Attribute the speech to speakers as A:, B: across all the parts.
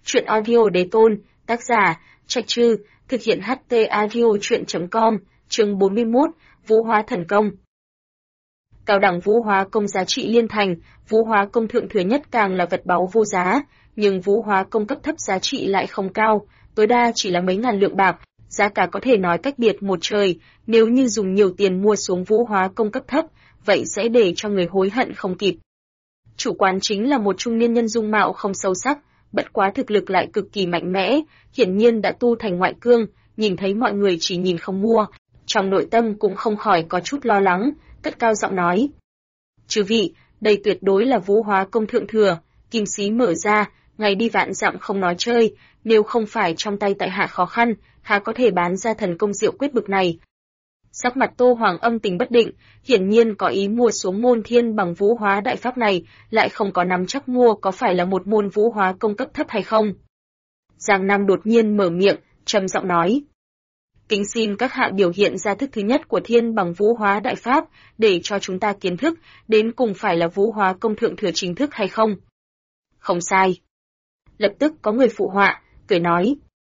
A: Truyện audio đế tôn, tác giả, Trạch Trư, thực hiện HT audio truyện.com, chương 41, Vũ Hóa Thần Công. Cao đẳng Vũ Hóa Công giá trị liên thành, Vũ Hóa Công thượng thừa nhất càng là vật báu vô giá, nhưng Vũ Hóa Công cấp thấp giá trị lại không cao, tối đa chỉ là mấy ngàn lượng bạc, giá cả có thể nói cách biệt một trời, nếu như dùng nhiều tiền mua xuống Vũ Hóa Công cấp thấp, vậy sẽ để cho người hối hận không kịp. Chủ quán chính là một trung niên nhân dung mạo không sâu sắc, bất quá thực lực lại cực kỳ mạnh mẽ, hiển nhiên đã tu thành ngoại cương, nhìn thấy mọi người chỉ nhìn không mua, trong nội tâm cũng không khỏi có chút lo lắng, cất cao giọng nói. Chư vị, đây tuyệt đối là Vũ Hóa Công thượng thừa, kim xí mở ra, ngày đi vạn dặm không nói chơi, nếu không phải trong tay tại hạ khó khăn, há có thể bán ra thần công diệu quyết bực này. Sắc mặt Tô Hoàng âm tình bất định, hiển nhiên có ý mua xuống môn thiên bằng Vũ Hóa đại pháp này, lại không có nắm chắc mua có phải là một môn Vũ Hóa Công cấp thấp hay không. Giang Nam đột nhiên mở miệng, trầm giọng nói. Kính xin các hạ biểu hiện ra thức thứ nhất của thiên bằng Vũ Hóa đại pháp, để cho chúng ta kiến thức, đến cùng phải là Vũ Hóa Công thượng thừa chính thức hay không. Không sai. Lập tức có người phụ họa, cười nói.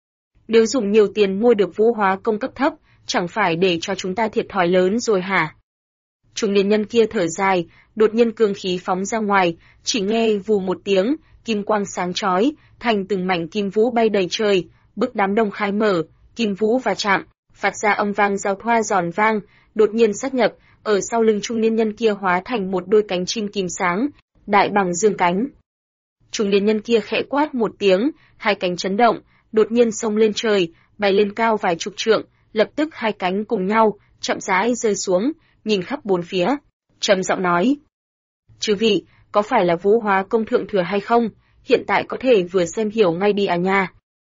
A: Nếu dùng nhiều tiền mua được Vũ Hóa Công cấp thấp, chẳng phải để cho chúng ta thiệt thòi lớn rồi hả? Trung niên nhân kia thở dài, đột nhiên cương khí phóng ra ngoài, chỉ nghe vù một tiếng, kim quang sáng chói, thành từng mảnh kim vũ bay đầy trời, bức đám đông khai mở, kim vũ va chạm, phát ra âm vang giao thoa giòn vang, đột nhiên sát nhập, ở sau lưng trung niên nhân kia hóa thành một đôi cánh chim kim sáng, đại bằng dương cánh. Trung niên nhân kia khẽ quát một tiếng, hai cánh chấn động, đột nhiên xông lên trời, bay lên cao vài chục trượng, lập tức hai cánh cùng nhau, chậm rãi rơi xuống, nhìn khắp bốn phía, trầm giọng nói. Chư vị, có phải là Vũ Hóa Công thượng thừa hay không? Hiện tại có thể vừa xem hiểu ngay đi à nha.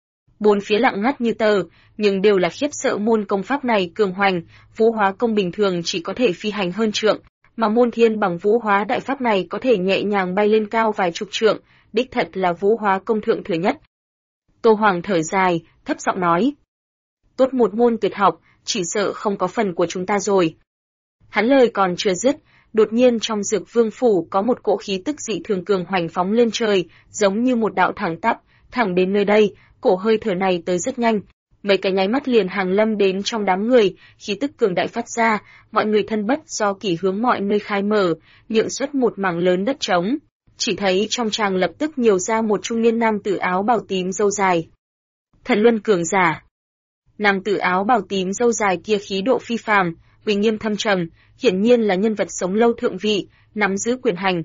A: Bốn phía lặng ngắt như tờ, nhưng đều là khiếp sợ môn công pháp này cường hoành, Vũ Hóa Công bình thường chỉ có thể phi hành hơn trượng, mà môn thiên bằng Vũ Hóa đại pháp này có thể nhẹ nhàng bay lên cao vài chục trượng, đích thật là Vũ Hóa Công thượng thừa nhất. Tô Hoàng thở dài, thấp giọng nói. Tốt một môn tuyệt học, chỉ sợ không có phần của chúng ta rồi. Hắn lời còn chưa dứt, đột nhiên trong Dược Vương phủ có một cỗ khí tức dị thường cường hoành phóng lên trời, giống như một đạo thẳng tắp, thẳng đến nơi đây, cổ hơi thở này tới rất nhanh. Mấy cái nháy mắt liền hàng lâm đến trong đám người, khí tức cường đại phát ra, mọi người thân bất do kỷ hướng mọi nơi khai mở, nhượng xuất một mảng lớn đất trống. Chỉ thấy trong tràng lập tức nhiều ra một trung niên nam tử áo bào tím râu dài. Thần Luân cường giả. Nam tử áo bào tím râu dài kia khí độ phi phàm, uy nghiêm thâm trầm, hiển nhiên là nhân vật sống lâu thượng vị, nắm giữ quyền hành.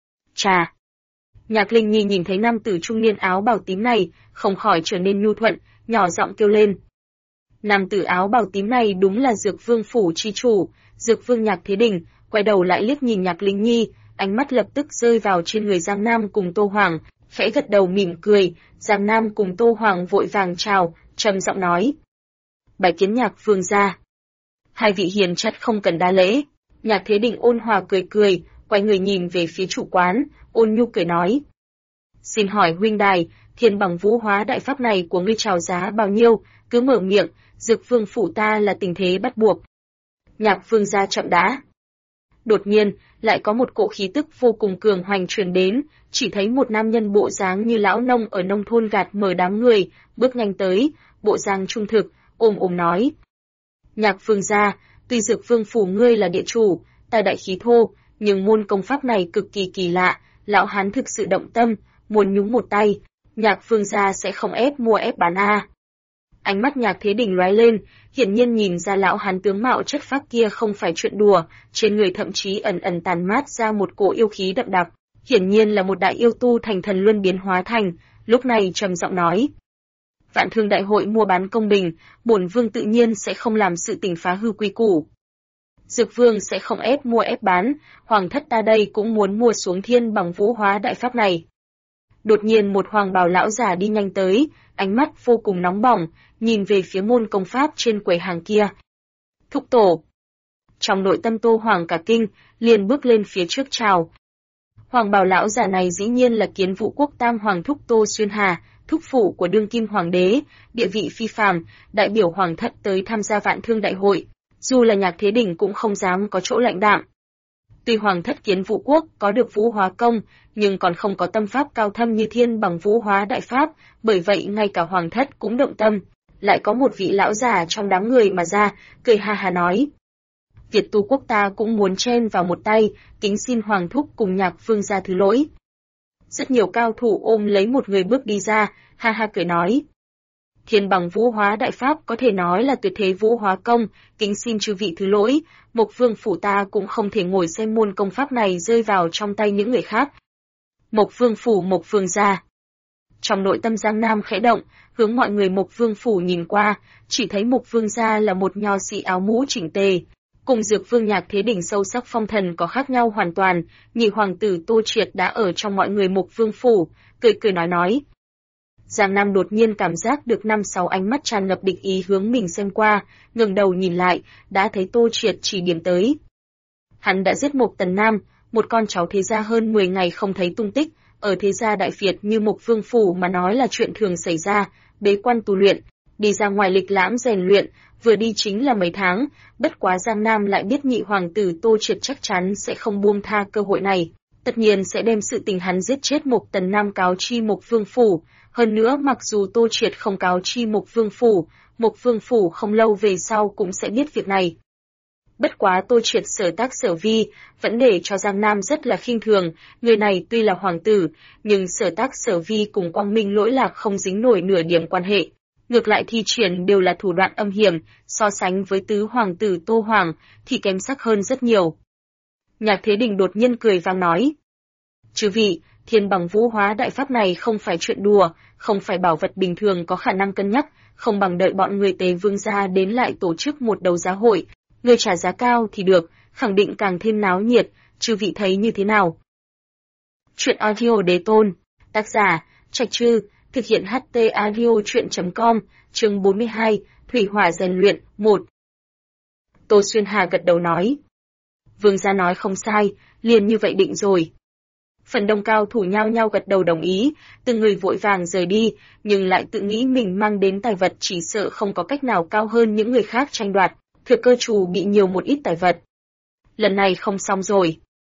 A: Chà! Nhạc Linh Nhi nhìn thấy nam tử trung niên áo bào tím này, không khỏi trở nên nhu thuận, nhỏ giọng kêu lên. Nam tử áo bào tím này đúng là Dược Vương phủ chi chủ, Dược Vương Nhạc Thế Đình, quay đầu lại liếc nhìn Nhạc Linh Nhi, ánh mắt lập tức rơi vào trên người Giang Nam cùng Tô Hoàng, khẽ gật đầu mỉm cười, Giang Nam cùng Tô Hoàng vội vàng chào, trầm giọng nói. Bái kiến Nhạc Vương gia. Hai vị hiền chất không cần đa lễ. Nhạc Thế Đình ôn hòa cười cười, quay người nhìn về phía chủ quán, ôn nhu cười nói. Xin hỏi huynh đài, thiên bằng Vũ Hóa đại pháp này của ngươi chào giá bao nhiêu, cứ mở miệng, Dược Vương phủ ta là tình thế bắt buộc. Nhạc Vương gia chậm đã. Đột nhiên, lại có một cỗ khí tức vô cùng cường hoành truyền đến, chỉ thấy một nam nhân bộ dáng như lão nông ở nông thôn gạt mở đám người, bước nhanh tới, bộ dáng trung thực, ôm nói. Nhạc Vương gia, tuy Dược Vương phủ ngươi là địa chủ, tài đại khí thô, nhưng môn công pháp này cực kỳ kỳ lạ, lão hán thực sự động tâm, muốn nhúng một tay, Nhạc Vương gia sẽ không ép mua ép bán a. Ánh mắt Nhạc Thế Đình lóe lên, hiển nhiên nhìn ra lão hán tướng mạo chất phác kia không phải chuyện đùa, trên người thậm chí ẩn ẩn tàn mát ra một cỗ yêu khí đậm đặc, hiển nhiên là một đại yêu tu thành thần luân biến hóa thành, lúc này trầm giọng nói. Vạn Thương đại hội mua bán công bình, bổn vương tự nhiên sẽ không làm sự tình phá hư quy củ. Dược Vương sẽ không ép mua ép bán, hoàng thất ta đây cũng muốn mua xuống thiên bằng Vũ Hóa đại pháp này. Đột nhiên một hoàng bào lão già đi nhanh tới, ánh mắt vô cùng nóng bỏng, nhìn về phía môn công pháp trên quầy hàng kia. Thúc tổ. Trong nội tâm Tô Hoàng cả kinh, liền bước lên phía trước chào. Hoàng bào lão già này dĩ nhiên là Kiến Vũ quốc tam hoàng thúc Tô Xuyên Hà, thúc phụ của đương kim hoàng đế, địa vị phi phàm, đại biểu hoàng thất tới tham gia Vạn Thương đại hội, dù là Nhạc Thế Đình cũng không dám có chỗ lạnh đạm. Tuy Hoàng thất Kiến Vũ Quốc có được Vũ Hóa Công, nhưng còn không có tâm pháp cao thâm như Thiên Bằng Vũ Hóa Đại Pháp, bởi vậy ngay cả Hoàng thất cũng động tâm. Lại có một vị lão già trong đám người mà ra, cười ha ha nói: Việt Tu Quốc ta cũng muốn chen vào một tay, kính xin Hoàng thúc cùng Nhạc Vương gia thứ lỗi. Rất nhiều cao thủ ôm lấy một người bước đi ra, ha ha cười nói: Thiên Bằng Vũ Hóa Đại Pháp có thể nói là tuyệt thế vũ hóa công, kính xin chư vị thứ lỗi, Mộc Vương phủ ta cũng không thể ngồi xem môn công pháp này rơi vào trong tay những người khác. Mộc Vương phủ Mộc Vương gia. Trong nội tâm Giang Nam khẽ động, hướng mọi người Mộc Vương phủ nhìn qua, chỉ thấy Mộc Vương gia là một nho sĩ áo mũ chỉnh tề, cùng Dược Vương Nhạc Thế Đỉnh sâu sắc phong thần có khác nhau hoàn toàn. Nhị hoàng tử Tô Triệt đã ở trong mọi người Mộc Vương phủ, cười cười nói. Giang Nam đột nhiên cảm giác được 5-6 ánh mắt tràn ngập địch ý hướng mình xem qua, ngẩng đầu nhìn lại, đã thấy Tô Triệt chỉ điểm tới. Hắn đã giết Mộc Tần Nam, một con cháu thế gia hơn 10 ngày không thấy tung tích, ở thế gia đại Việt như Mộc Vương phủ mà nói là chuyện thường xảy ra, bế quan tu luyện, đi ra ngoài lịch lãm rèn luyện, vừa đi chính là mấy tháng, bất quá Giang Nam lại biết nhị hoàng tử Tô Triệt chắc chắn sẽ không buông tha cơ hội này, tất nhiên sẽ đem sự tình hắn giết chết Mộc Tần Nam cáo chi Mộc Vương phủ. Hơn nữa mặc dù Tô Triệt không cáo chi Mộc Vương phủ không lâu về sau cũng sẽ biết việc này. Bất quá Tô Triệt sở tác sở vi, vẫn để cho Giang Nam rất là khinh thường, người này tuy là hoàng tử, nhưng sở tác sở vi cùng quang minh lỗi lạc không dính nổi nửa điểm quan hệ. Ngược lại thi triển đều là thủ đoạn âm hiểm, so sánh với tứ hoàng tử Tô Hoàng, thì kém sắc hơn rất nhiều. Nhạc Thế Đình đột nhiên cười vang nói: Chư vị, Thiên Bằng Vũ Hóa Đại Pháp này không phải chuyện đùa, không phải bảo vật bình thường có khả năng cân nhắc, không bằng đợi bọn người Tề Vương gia đến lại tổ chức một đấu giá hội, người trả giá cao thì được, khẳng định càng thêm náo nhiệt, chư vị thấy như thế nào? Chuyện audio Đế Tôn, tác giả Trạch Trư, thực hiện HT audio truyện.com, chương 42, Thủy Hỏa rèn luyện, 1. Tô Xuyên Hà gật đầu nói: Vương gia nói không sai, liền như vậy định rồi. Phần đông cao thủ nhao nhao gật đầu đồng ý, từng người vội vàng rời đi, nhưng lại tự nghĩ mình mang đến tài vật chỉ sợ không có cách nào cao hơn những người khác tranh đoạt, thừa cơ chủ bị nhiều một ít tài vật. Lần này không xong rồi.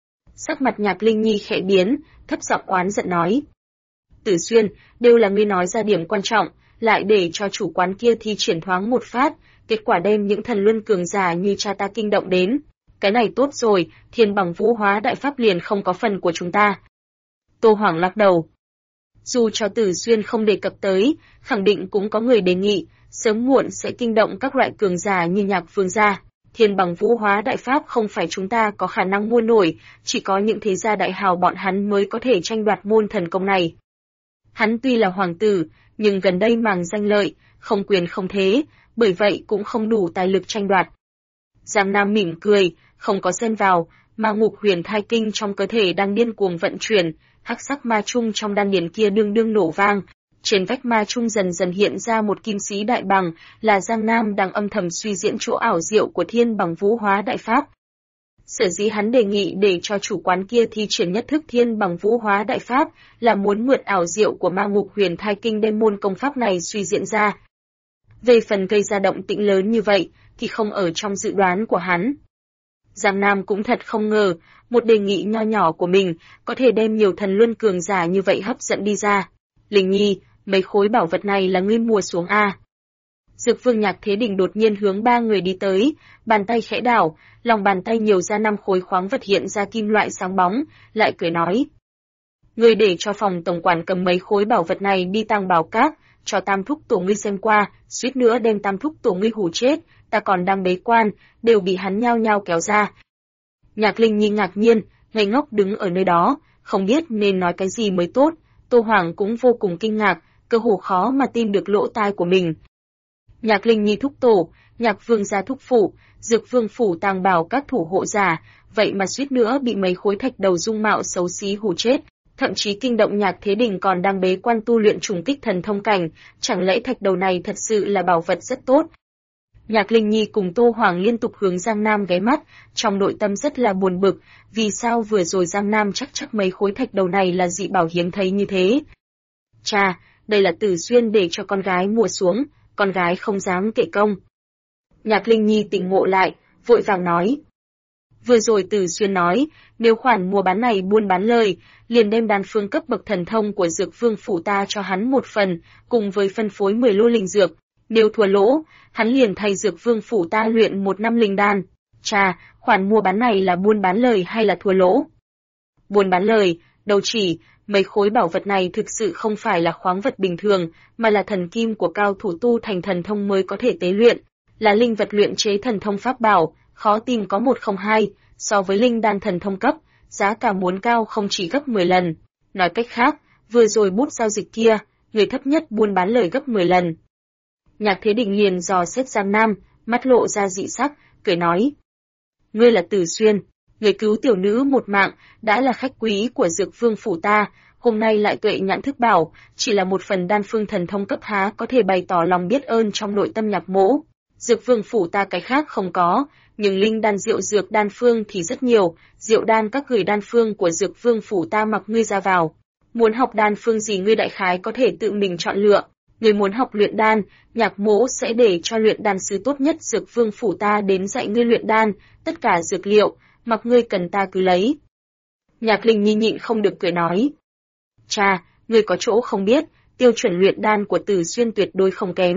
A: Sắc mặt Nhạc Linh Nhi khẽ biến, thấp giọng oán giận nói: Tử Xuyên, đều là ngươi nói ra điểm quan trọng, lại để cho chủ quán kia thi triển thoáng một phát, kết quả đem những thần luân cường giả như cha ta kinh động đến. Cái này tốt rồi, Thiên Bằng Vũ Hóa Đại Pháp liền không có phần của chúng ta. Tô Hoàng lắc đầu. Dù cho Tử Xuyên không đề cập tới, khẳng định cũng có người đề nghị, sớm muộn sẽ kinh động các loại cường giả như Nhạc Vương gia. Thiên Bằng Vũ Hóa Đại Pháp không phải chúng ta có khả năng mua nổi, chỉ có những thế gia đại hào bọn hắn mới có thể tranh đoạt môn thần công này. Hắn tuy là hoàng tử, nhưng gần đây màng danh lợi, không quyền không thế, bởi vậy cũng không đủ tài lực tranh đoạt. Giang Nam mỉm cười, không có xen vào, ma ngục huyền thai kinh trong cơ thể đang điên cuồng vận chuyển, hắc sắc ma trung trong đan điền kia đương đương nổ vang. Trên vách ma trung dần dần hiện ra một kim sĩ đại bằng, là Giang Nam đang âm thầm suy diễn chỗ ảo diệu của Thiên Bằng Vũ Hóa Đại Pháp. Sở dĩ hắn đề nghị để cho chủ quán kia thi triển nhất thức Thiên Bằng Vũ Hóa Đại Pháp là muốn mượn ảo diệu của ma ngục huyền thai kinh đem môn công pháp này suy diễn ra. Về phần gây ra động tĩnh lớn như vậy, thì không ở trong dự đoán của hắn. Giang Nam cũng thật không ngờ, một đề nghị nho nhỏ của mình có thể đem nhiều thần luân cường giả như vậy hấp dẫn đi ra. Linh Nhi, mấy khối bảo vật này là ngươi mua xuống a? Dược Vương Nhạc Thế Đình đột nhiên hướng ba người đi tới, bàn tay khẽ đảo, lòng bàn tay nhiều ra 5 khối khoáng vật hiện ra kim loại sáng bóng, lại cười nói: Ngươi để cho phòng tổng quản cầm mấy khối bảo vật này đi Tàng Bảo Các, cho Tam thúc tổ ngươi xem qua, suýt nữa đem Tam thúc tổ ngươi hù chết, ta còn đang bế quan, đều bị hắn nhao nhao kéo ra. Nhạc Linh Nhi ngạc nhiên, ngây ngốc đứng ở nơi đó, không biết nên nói cái gì mới tốt. Tô Hoàng cũng vô cùng kinh ngạc, cơ hồ khó mà tin được lỗ tai của mình. Nhạc Linh Nhi thúc tổ, Nhạc Vương gia thúc phụ, Dược Vương phủ Tàng Bảo các thủ hộ giả, vậy mà suýt nữa bị mấy khối thạch đầu dung mạo xấu xí hù chết, thậm chí kinh động Nhạc Thế Đình còn đang bế quan tu luyện trùng kích thần thông cảnh, chẳng lẽ thạch đầu này thật sự là bảo vật rất tốt? Nhạc Linh Nhi cùng Tô Hoàng liên tục hướng Giang Nam ghé mắt, trong nội tâm rất là buồn bực, vì sao vừa rồi Giang Nam chắc mấy khối thạch đầu này là dị bảo hiếm thấy như thế. Cha, đây là Tử Xuyên để cho con gái mua xuống, con gái không dám kể công. Nhạc Linh Nhi tỉnh ngộ lại, vội vàng nói: Vừa rồi Từ Xuyên nói, nếu khoản mua bán này buôn bán lời, liền đem đan phương cấp bậc thần thông của Dược Vương phủ ta cho hắn một phần, cùng với phân phối 10 lô linh dược. Nếu thua lỗ, hắn liền thay Dược Vương phủ ta luyện 1 năm linh đan. Chà, khoản mua bán này là buôn bán lời hay là thua lỗ? Buôn bán lời, đâu chỉ, mấy khối bảo vật này thực sự không phải là khoáng vật bình thường, mà là thần kim của cao thủ tu thành thần thông mới có thể tế luyện, là linh vật luyện chế thần thông pháp bảo, khó tìm có một không hai, so với linh đan thần thông cấp, giá cả muốn cao không chỉ gấp 10 lần. Nói cách khác, vừa rồi bút giao dịch kia, người thấp nhất buôn bán lời gấp 10 lần. Nhạc Thế Đình liền dò xét Giang Nam, mắt lộ ra dị sắc, cười nói: "Ngươi là Từ Xuyên, người cứu tiểu nữ một mạng, đã là khách quý của Dược Vương phủ ta, hôm nay lại tuệ nhãn thức bảo, chỉ là một phần đan phương thần thông cấp há có thể bày tỏ lòng biết ơn trong nội tâm Nhạc mỗ. Dược Vương phủ ta cái khác không có, nhưng linh đan diệu dược đan phương thì rất nhiều, diệu đan các gửi đan phương của Dược Vương phủ ta mặc ngươi ra vào. Muốn học đan phương gì ngươi đại khái có thể tự mình chọn lựa. Người muốn học luyện đan, Nhạc mỗ sẽ để cho luyện đan sư tốt nhất Dược Vương phủ ta đến dạy ngươi luyện đan, tất cả dược liệu, mặc ngươi cần ta cứ lấy." Nhạc Linh Nhi nhịn không được cười nói: "Cha, ngươi có chỗ không biết, tiêu chuẩn luyện đan của Từ Xuyên tuyệt đối không kém."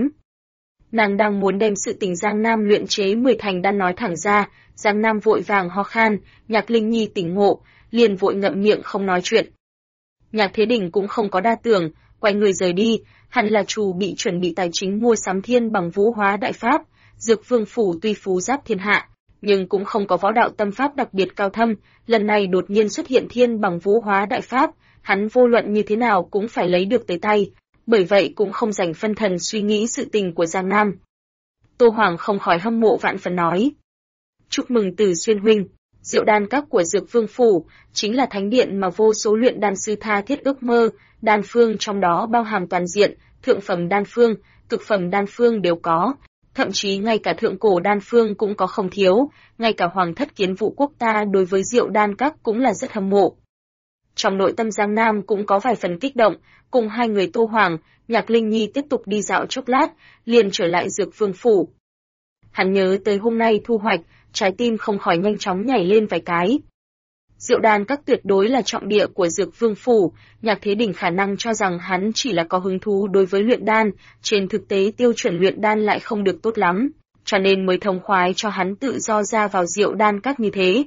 A: Nàng đang muốn đem sự tình Giang Nam luyện chế 10 thành đan nói thẳng ra, Giang Nam vội vàng ho khan, Nhạc Linh Nhi tỉnh ngộ, liền vội ngậm miệng không nói chuyện. Nhạc Thế Đình cũng không có đa tưởng, quay người rời đi, hẳn là chủ bị chuẩn bị tài chính mua sắm thiên bằng vũ hóa đại pháp. Dược Vương phủ tuy phú giáp thiên hạ, nhưng cũng không có võ đạo tâm pháp đặc biệt cao thâm, lần này đột nhiên xuất hiện thiên bằng vũ hóa đại pháp, hắn vô luận như thế nào cũng phải lấy được tới tay, bởi vậy cũng không dành phân thần suy nghĩ sự tình của Giang Nam. Tô Hoàng không khỏi hâm mộ vạn phần nói: "Chúc mừng Từ Xuyên huynh, diệu đan các của Dược Vương phủ chính là thánh điện mà vô số luyện đan sư tha thiết ước mơ, đan phương trong đó bao hàm toàn diện, thượng phẩm đan phương, cực phẩm đan phương đều có. Thậm chí ngay cả thượng cổ đan phương cũng có không thiếu, ngay cả Hoàng thất Kiến Vũ quốc ta đối với diệu đan các cũng là rất hâm mộ." Trong nội tâm Giang Nam cũng có vài phần kích động, cùng hai người Tô Hoàng, Nhạc Linh Nhi tiếp tục đi dạo chốc lát, liền trở lại Dược Vương phủ. Hắn nhớ tới hôm nay thu hoạch, trái tim không khỏi nhanh chóng nhảy lên vài cái. Diệu đan các tuyệt đối là trọng địa của Dược Vương phủ, Nhạc Thế Đình khả năng cho rằng hắn chỉ là có hứng thú đối với luyện đan, trên thực tế tiêu chuẩn luyện đan lại không được tốt lắm, cho nên mới thông khoái cho hắn tự do ra vào diệu đan các như thế.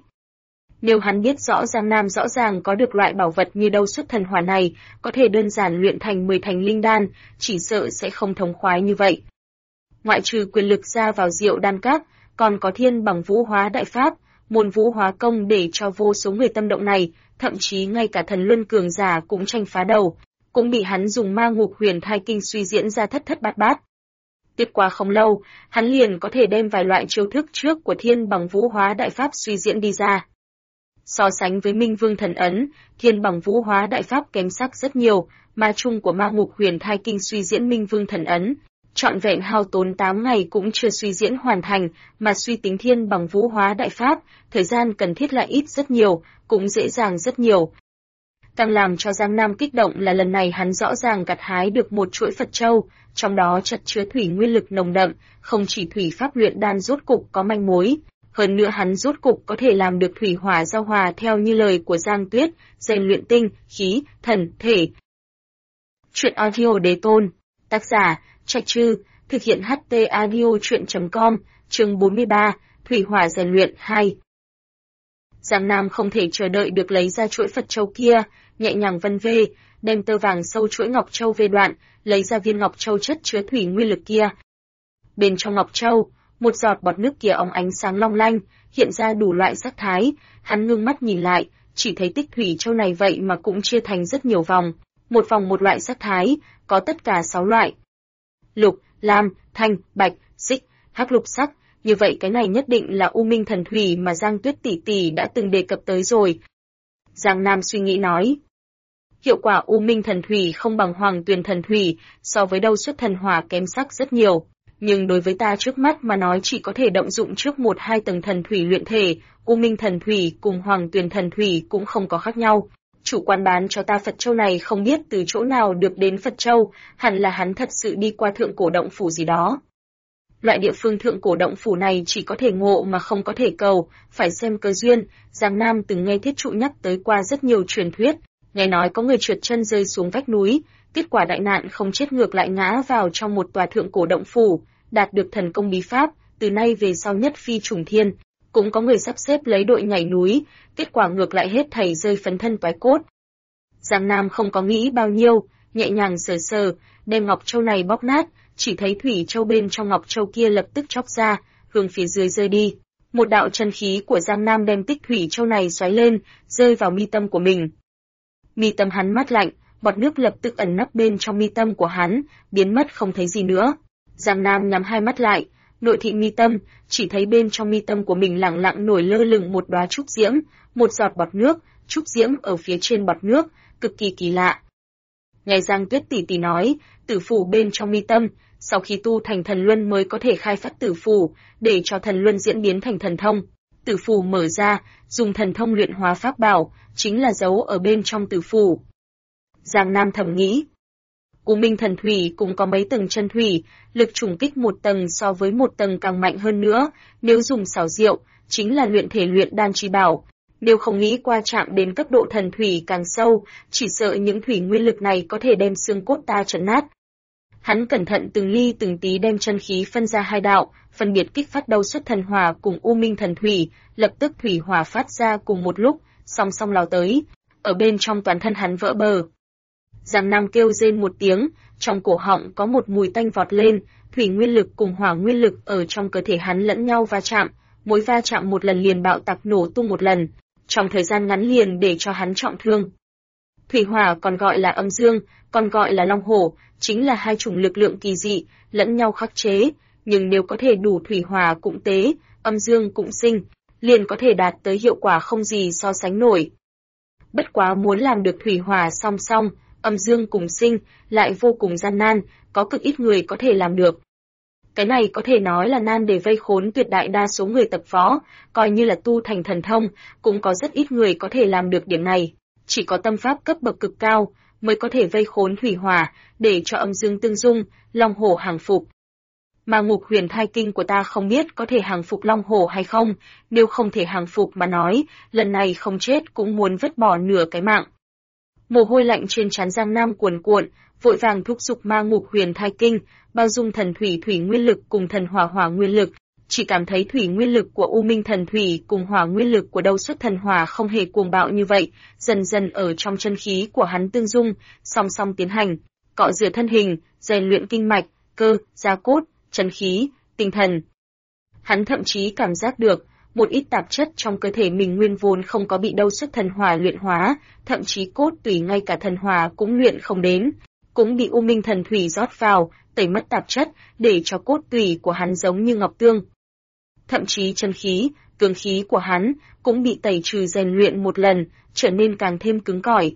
A: Nếu hắn biết rõ Giang Nam rõ ràng có được loại bảo vật như đâu xuất thần hỏa này, có thể đơn giản luyện thành 10 thành linh đan, chỉ sợ sẽ không thông khoái như vậy. Ngoại trừ quyền lực ra vào diệu đan các, còn có thiên bằng vũ hóa đại pháp, môn vũ hóa công để cho vô số người tâm động này, thậm chí ngay cả thần luân cường giả cũng tranh phá đầu, cũng bị hắn dùng ma ngục huyền thai kinh suy diễn ra thất thất bát bát. Tiếp qua không lâu, hắn liền có thể đem vài loại chiêu thức trước của thiên bằng vũ hóa đại pháp suy diễn đi ra. So sánh với Minh Vương thần ấn, thiên bằng vũ hóa đại pháp kém sắc rất nhiều, mà chung của ma ngục huyền thai kinh suy diễn Minh Vương thần ấn, trọn vẹn hao tốn 8 ngày cũng chưa suy diễn hoàn thành, mà suy tính thiên bằng vũ hóa đại pháp, thời gian cần thiết lại ít rất nhiều, cũng dễ dàng rất nhiều. Càng làm cho Giang Nam kích động là lần này hắn rõ ràng gặt hái được một chuỗi Phật châu, trong đó chất chứa thủy nguyên lực nồng đậm, không chỉ thủy pháp luyện đan rốt cục có manh mối, hơn nữa hắn rốt cục có thể làm được thủy hỏa giao hòa theo như lời của Giang Tuyết, rèn luyện tinh, khí, thần, thể. Truyện audio Đế Tôn, tác giả Trạch Trư, thực hiện HT Audio Truyện.com, chương 43, Thủy hỏa rèn luyện 2. Giang Nam không thể chờ đợi được lấy ra chuỗi Phật châu kia, nhẹ nhàng vân vê, đem tơ vàng sâu chuỗi ngọc châu về đoạn, lấy ra viên ngọc châu chất chứa thủy nguyên lực kia. Bên trong ngọc châu, một giọt bọt nước kia óng ánh sáng long lanh, hiện ra đủ loại sắc thái, hắn ngưng mắt nhìn lại, chỉ thấy tích thủy châu này vậy mà cũng chia thành rất nhiều vòng, một vòng một loại sắc thái, có tất cả 6 loại. Lục, lam, thanh, bạch, xích, hắc lục sắc, như vậy cái này nhất định là U Minh thần thủy mà Giang Tuyết tỷ tỷ đã từng đề cập tới rồi. Giang Nam suy nghĩ nói, hiệu quả U Minh thần thủy không bằng Hoàng Tuyền thần thủy, so với đâu xuất thần hỏa kém sắc rất nhiều. Nhưng đối với ta trước mắt mà nói chỉ có thể động dụng trước 1-2 tầng thần thủy luyện thể, U Minh thần thủy cùng Hoàng Tuyền thần thủy cũng không có khác nhau. Chủ quán bán cho ta Phật châu này không biết từ chỗ nào được đến Phật châu, hẳn là hắn thật sự đi qua thượng cổ động phủ gì đó. Loại địa phương thượng cổ động phủ này chỉ có thể ngộ mà không có thể cầu, phải xem cơ duyên. Giang Nam từng nghe Thiết Trụ nhắc tới qua rất nhiều truyền thuyết, nghe nói có người trượt chân rơi xuống vách núi, kết quả đại nạn không chết ngược lại ngã vào trong một tòa thượng cổ động phủ, đạt được thần công bí pháp, từ nay về sau nhất phi trùng thiên. Cũng có người sắp xếp lấy đội nhảy núi, kết quả ngược lại hết thảy rơi phấn thân toái cốt. Giang Nam không có nghĩ bao nhiêu, nhẹ nhàng sờ sờ, đem ngọc châu này bóp nát, chỉ thấy thủy châu bên trong ngọc châu kia lập tức chóc ra, hướng phía dưới rơi đi. Một đạo chân khí của Giang Nam đem tích thủy châu này xoáy lên, rơi vào mi tâm của mình. Mi tâm hắn mát lạnh, bọt nước lập tức ẩn nấp bên trong mi tâm của hắn, biến mất không thấy gì nữa. Giang Nam nhắm hai mắt lại, nội thị mi tâm, chỉ thấy bên trong mi tâm của mình lẳng lặng nổi lơ lửng một đóa trúc diễm, một giọt bọt nước, trúc diễm ở phía trên bọt nước, cực kỳ kỳ lạ. Nghe Giang Tuyết tỷ tỷ nói, tử phủ bên trong mi tâm, sau khi tu thành thần luân mới có thể khai phát tử phủ, để cho thần luân diễn biến thành thần thông. Tử phủ mở ra, dùng thần thông luyện hóa pháp bảo, chính là giấu ở bên trong tử phủ. Giang Nam thầm nghĩ, U Minh thần thủy cũng có mấy tầng chân thủy, lực trùng kích một tầng so với một tầng càng mạnh hơn nữa, nếu dùng xảo diệu, chính là luyện thể luyện đan chi bảo. Nếu không nghĩ qua chạm đến cấp độ thần thủy càng sâu, chỉ sợ những thủy nguyên lực này có thể đem xương cốt ta trấn nát. Hắn cẩn thận từng ly từng tí đem chân khí phân ra hai đạo, phân biệt kích phát đấu xuất thần hỏa cùng U Minh thần thủy, lập tức thủy hỏa phát ra cùng một lúc, song song lao tới, ở bên trong toàn thân hắn vỡ bờ. Giang Nam kêu rên một tiếng, trong cổ họng có một mùi tanh vọt lên, thủy nguyên lực cùng hỏa nguyên lực ở trong cơ thể hắn lẫn nhau va chạm, mỗi va chạm một lần liền bạo tạc nổ tung một lần, trong thời gian ngắn liền để cho hắn trọng thương. Thủy hỏa còn gọi là âm dương, còn gọi là long hổ, chính là hai chủng lực lượng kỳ dị, lẫn nhau khắc chế, nhưng nếu có thể đủ thủy hỏa cũng tế, âm dương cũng sinh, liền có thể đạt tới hiệu quả không gì so sánh nổi. Bất quá muốn làm được thủy hỏa song song, âm dương cùng sinh, lại vô cùng gian nan, có cực ít người có thể làm được. Cái này có thể nói là nan để vây khốn tuyệt đại đa số người tập võ, coi như là tu thành thần thông, cũng có rất ít người có thể làm được điểm này. Chỉ có tâm pháp cấp bậc cực cao, mới có thể vây khốn thủy hỏa, để cho âm dương tương dung, long hổ hàng phục. Mà Ngục Huyền Thai Kinh của ta không biết có thể hàng phục long hổ hay không, nếu không thể hàng phục mà nói, lần này không chết cũng muốn vứt bỏ nửa cái mạng. Mồ hôi lạnh trên trán Giang Nam cuồn cuộn, vội vàng thúc giục Ma Ngục Huyền Thai Kinh, bao dung thần thủy thủy nguyên lực cùng thần hỏa hỏa nguyên lực, chỉ cảm thấy thủy nguyên lực của U Minh thần thủy cùng hỏa nguyên lực của Đấu Xuất thần hỏa không hề cuồng bạo như vậy, dần dần ở trong chân khí của hắn tương dung, song song tiến hành, cọ rửa thân hình, rèn luyện kinh mạch, cơ, da cốt, chân khí, tinh thần. Hắn thậm chí cảm giác được một ít tạp chất trong cơ thể mình nguyên vốn không có bị Đấu Xuất thần hỏa luyện hóa, thậm chí cốt tủy ngay cả thần hỏa cũng luyện không đến, cũng bị U Minh thần thủy rót vào, tẩy mất tạp chất, để cho cốt tủy của hắn giống như ngọc tương. Thậm chí chân khí, cương khí của hắn cũng bị tẩy trừ rèn luyện một lần, trở nên càng thêm cứng cỏi.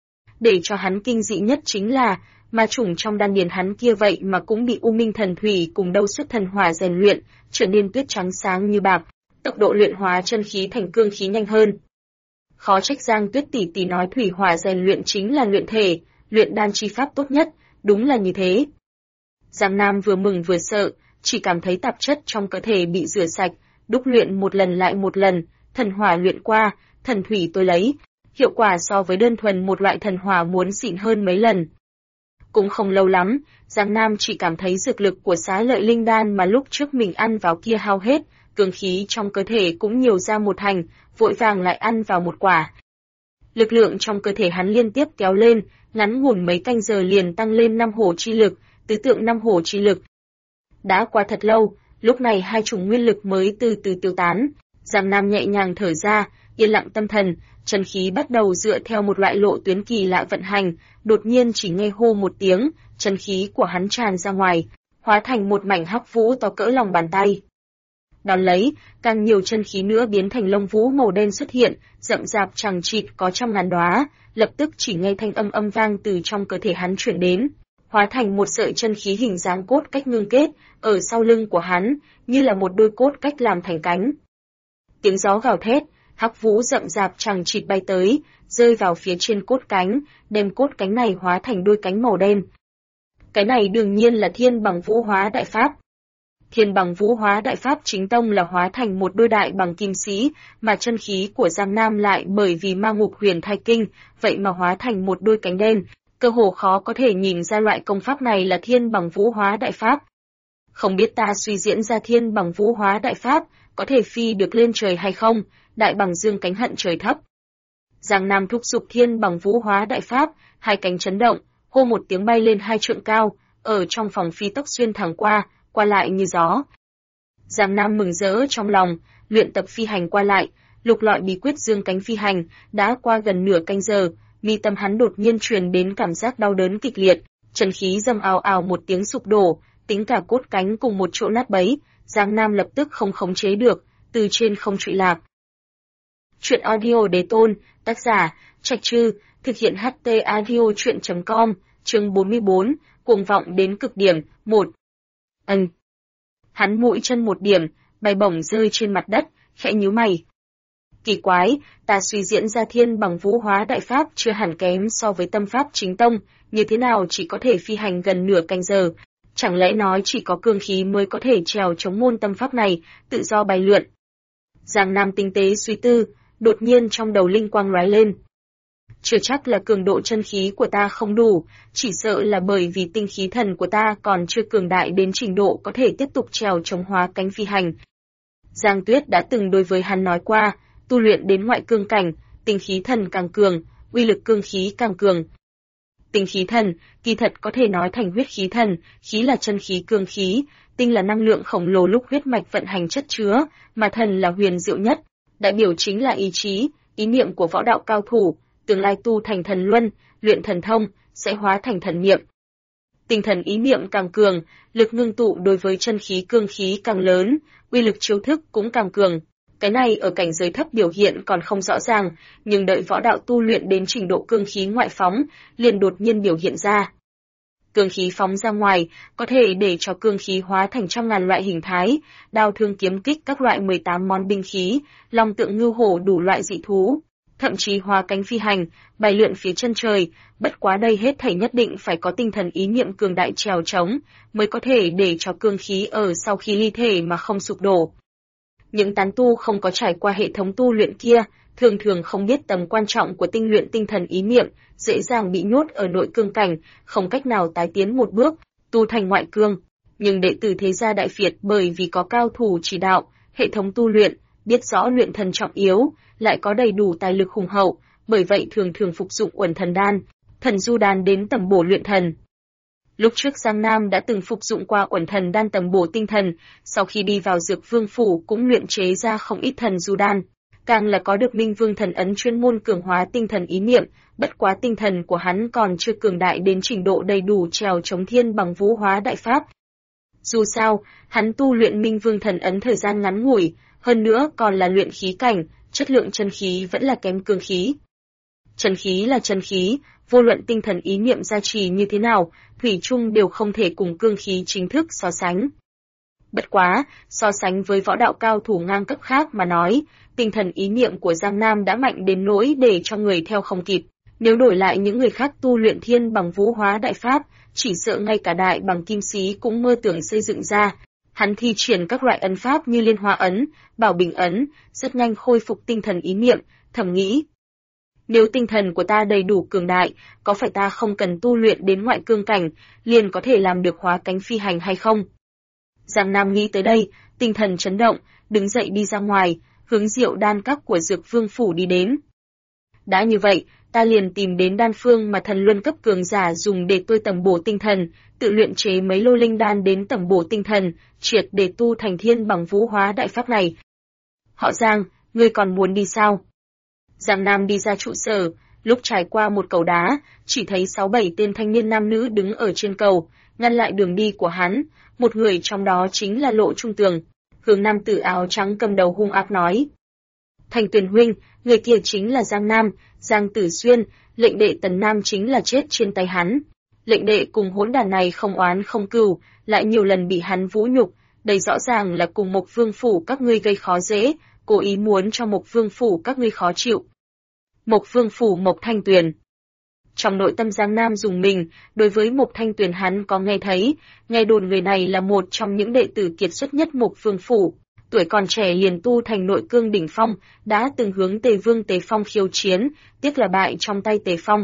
A: Để cho hắn kinh dị nhất chính là, ma chủng trong đan điền hắn kia vậy mà cũng bị U Minh thần thủy cùng Đấu Xuất thần hỏa rèn luyện, trở nên tuyết trắng sáng như bạc, tốc độ luyện hóa chân khí thành cương khí nhanh hơn. Khó trách Giang Tuyết tỷ tỷ nói thủy hỏa rèn luyện chính là luyện thể, luyện đan chi pháp tốt nhất, đúng là như thế. Giang Nam vừa mừng vừa sợ, chỉ cảm thấy tạp chất trong cơ thể bị rửa sạch, đúc luyện một lần lại một lần, thần hỏa luyện qua, thần thủy tôi lấy, hiệu quả so với đơn thuần một loại thần hỏa muốn xịn hơn mấy lần. Cũng không lâu lắm, Giang Nam chỉ cảm thấy dược lực của Xá Lợi Linh Đan mà lúc trước mình ăn vào kia hao hết, cương khí trong cơ thể cũng nhiều ra một thành, vội vàng lại ăn vào một quả. Lực lượng trong cơ thể hắn liên tiếp kéo lên, ngắn ngủn mấy canh giờ liền tăng lên 5 hổ chi lực, tứ tượng 5 hổ chi lực. Đã qua thật lâu, lúc này hai chủng nguyên lực mới từ từ tiêu tán, Giang Nam nhẹ nhàng thở ra, yên lặng tâm thần, chân khí bắt đầu dựa theo một loại lộ tuyến kỳ lạ vận hành, đột nhiên chỉ nghe hô một tiếng, chân khí của hắn tràn ra ngoài, hóa thành một mảnh hắc vũ to cỡ lòng bàn tay. Đón lấy, càng nhiều chân khí nữa biến thành lông vũ màu đen xuất hiện, rậm rạp chằng chịt có trăm ngàn đóa, lập tức chỉ nghe thanh âm âm vang từ trong cơ thể hắn chuyển đến, hóa thành một sợi chân khí hình dáng cốt cách ngưng kết, ở sau lưng của hắn, như là một đôi cốt cách làm thành cánh. Tiếng gió gào thét, hắc vũ rậm rạp chằng chịt bay tới, rơi vào phía trên cốt cánh, đem cốt cánh này hóa thành đôi cánh màu đen. Cái này đương nhiên là Thiên Bằng Vũ Hóa đại pháp. Thiên Bằng Vũ Hóa Đại Pháp chính tông là hóa thành một đôi đại bằng kim sĩ, mà chân khí của Giang Nam lại bởi vì ma ngục huyền thai kinh, vậy mà hóa thành một đôi cánh đen, cơ hồ khó có thể nhìn ra loại công pháp này là Thiên Bằng Vũ Hóa Đại Pháp. Không biết ta suy diễn ra Thiên Bằng Vũ Hóa Đại Pháp, có thể phi được lên trời hay không? Đại bằng dương cánh hận trời thấp. Giang Nam thúc giục Thiên Bằng Vũ Hóa Đại Pháp, hai cánh chấn động, hô một tiếng bay lên 2 trượng cao, ở trong phòng phi tốc xuyên thẳng qua lại như gió. Giang Nam mừng rỡ trong lòng, luyện tập phi hành qua lại, lục lọi bí quyết dương cánh phi hành, đã qua gần nửa canh giờ, mi tâm hắn đột nhiên truyền đến cảm giác đau đớn kịch liệt, chân khí dầm ào ào một tiếng sụp đổ, tính cả cốt cánh cùng một chỗ nát bấy, Giang Nam lập tức không khống chế được, từ trên không trụy lạc. Truyện audio Đế Tôn, tác giả Trạch Trư, thực hiện HT audio truyện.com, chương 44, cuồng vọng đến cực điểm, 1. Hắn mũi chân một điểm, bay bổng rơi trên mặt đất, khẽ nhíu mày. Kỳ quái, ta suy diễn ra Thiên Bằng Vũ Hóa Đại Pháp chưa hẳn kém so với tâm pháp chính tông, như thế nào chỉ có thể phi hành gần nửa canh giờ. Chẳng lẽ nói chỉ có cương khí mới có thể trèo chống môn tâm pháp này, tự do bay lượn. Giang Nam tinh tế suy tư, đột nhiên trong đầu linh quang lóe lên. Chưa chắc là cường độ chân khí của ta không đủ, chỉ sợ là bởi vì tinh khí thần của ta còn chưa cường đại đến trình độ có thể tiếp tục trèo chống hóa cánh phi hành. Giang Tuyết đã từng đối với hắn nói qua, tu luyện đến ngoại cương cảnh, tinh khí thần càng cường, uy lực cương khí càng cường. Tinh khí thần, kỳ thật có thể nói thành huyết khí thần, khí là chân khí cương khí, tinh là năng lượng khổng lồ lúc huyết mạch vận hành chất chứa, mà thần là huyền diệu nhất, đại biểu chính là ý chí, ý niệm của võ đạo cao thủ, tương lai tu thành thần luân, luyện thần thông, sẽ hóa thành thần niệm. Tinh thần ý niệm càng cường, lực ngưng tụ đối với chân khí cương khí càng lớn, uy lực chiêu thức cũng càng cường. Cái này ở cảnh giới thấp biểu hiện còn không rõ ràng, nhưng đợi võ đạo tu luyện đến trình độ cương khí ngoại phóng, liền đột nhiên biểu hiện ra. Cương khí phóng ra ngoài, có thể để cho cương khí hóa thành trăm ngàn loại hình thái, đao thương kiếm kích các loại 18 món binh khí, long tượng ngưu hổ đủ loại dị thú, thậm chí hóa cánh phi hành, bay lượn phía chân trời, bất quá đây hết thảy nhất định phải có tinh thần ý niệm cường đại trèo chống, mới có thể để cho cương khí ở sau khi ly thể mà không sụp đổ. Những tán tu không có trải qua hệ thống tu luyện kia, thường thường không biết tầm quan trọng của tinh luyện tinh thần ý niệm, dễ dàng bị nhốt ở nội cương cảnh, không cách nào tái tiến một bước, tu thành ngoại cương. Nhưng đệ tử thế gia Đại Việt bởi vì có cao thủ chỉ đạo, hệ thống tu luyện, biết rõ luyện thần trọng yếu, lại có đầy đủ tài lực hùng hậu, bởi vậy thường thường phục dụng Uẩn Thần Đan, Thần Du Đan đến tầm bổ luyện thần. Lúc trước Giang Nam đã từng phục dụng qua Uẩn Thần Đan tầm bổ tinh thần, sau khi đi vào Dược Vương phủ cũng luyện chế ra không ít Thần Du Đan, càng là có được Minh Vương Thần Ấn chuyên môn cường hóa tinh thần ý niệm, bất quá tinh thần của hắn còn chưa cường đại đến trình độ đầy đủ trèo chống Thiên Bằng Vũ Hóa Đại Pháp. Dù sao, hắn tu luyện Minh Vương Thần Ấn thời gian ngắn ngủi, hơn nữa còn là luyện khí cảnh, chất lượng chân khí vẫn là kém cương khí. Chân khí là chân khí, vô luận tinh thần ý niệm gia trì như thế nào, thủy chung đều không thể cùng cương khí chính thức so sánh. Bất quá, so sánh với võ đạo cao thủ ngang cấp khác mà nói, tinh thần ý niệm của Giang Nam đã mạnh đến nỗi để cho người theo không kịp. Nếu đổi lại những người khác tu luyện Thiên Bằng Vũ Hóa Đại Pháp, chỉ sợ ngay cả đại bằng kim sĩ cũng mơ tưởng xây dựng ra. Hắn thi triển các loại ấn pháp như Liên Hoa Ấn, Bảo Bình Ấn, rất nhanh khôi phục tinh thần ý niệm, thầm nghĩ. Nếu tinh thần của ta đầy đủ cường đại, có phải ta không cần tu luyện đến ngoại cương cảnh, liền có thể làm được hóa cánh phi hành hay không? Giang Nam nghĩ tới đây, tinh thần chấn động, đứng dậy đi ra ngoài, hướng Diệu Đan Các của Dược Vương phủ đi đến. Đã như vậy, ta liền tìm đến đan phương mà thần luân cấp cường giả dùng để tôi tầm bổ tinh thần, tự luyện chế mấy lô linh đan đến tầm bổ tinh thần, triệt để tu thành Thiên Bằng Vũ Hóa Đại Pháp này. Họ Giang, ngươi còn muốn đi sao? Giang Nam đi ra trụ sở, lúc trải qua một cầu đá, chỉ thấy 6-7 tên thanh niên nam nữ đứng ở trên cầu, ngăn lại đường đi của hắn, một người trong đó chính là Lộ Trung Tường. Hướng nam tử áo trắng cầm đầu hung ác nói. Thành Tuyền huynh, người kia chính là Giang Nam, Giang Tử Xuyên, lệnh đệ Tần Nam chính là chết trên tay hắn. Lệnh đệ cùng hỗn đàn này không oán không cừu, lại nhiều lần bị hắn vũ nhục, đây rõ ràng là cùng Mộc Vương phủ các ngươi gây khó dễ, cố ý muốn cho Mộc Vương phủ các ngươi khó chịu. Mộc Vương phủ Mộc Thanh Tuyền. Trong nội tâm Giang Nam dùng mình, đối với Mộc Thanh Tuyền hắn có nghe thấy, nghe đồn người này là một trong những đệ tử kiệt xuất nhất Mộc Vương phủ, tuổi còn trẻ liền tu thành nội cương đỉnh phong, đã từng hướng Tề Vương Tề Phong khiêu chiến, tiếc là bại trong tay Tề Phong.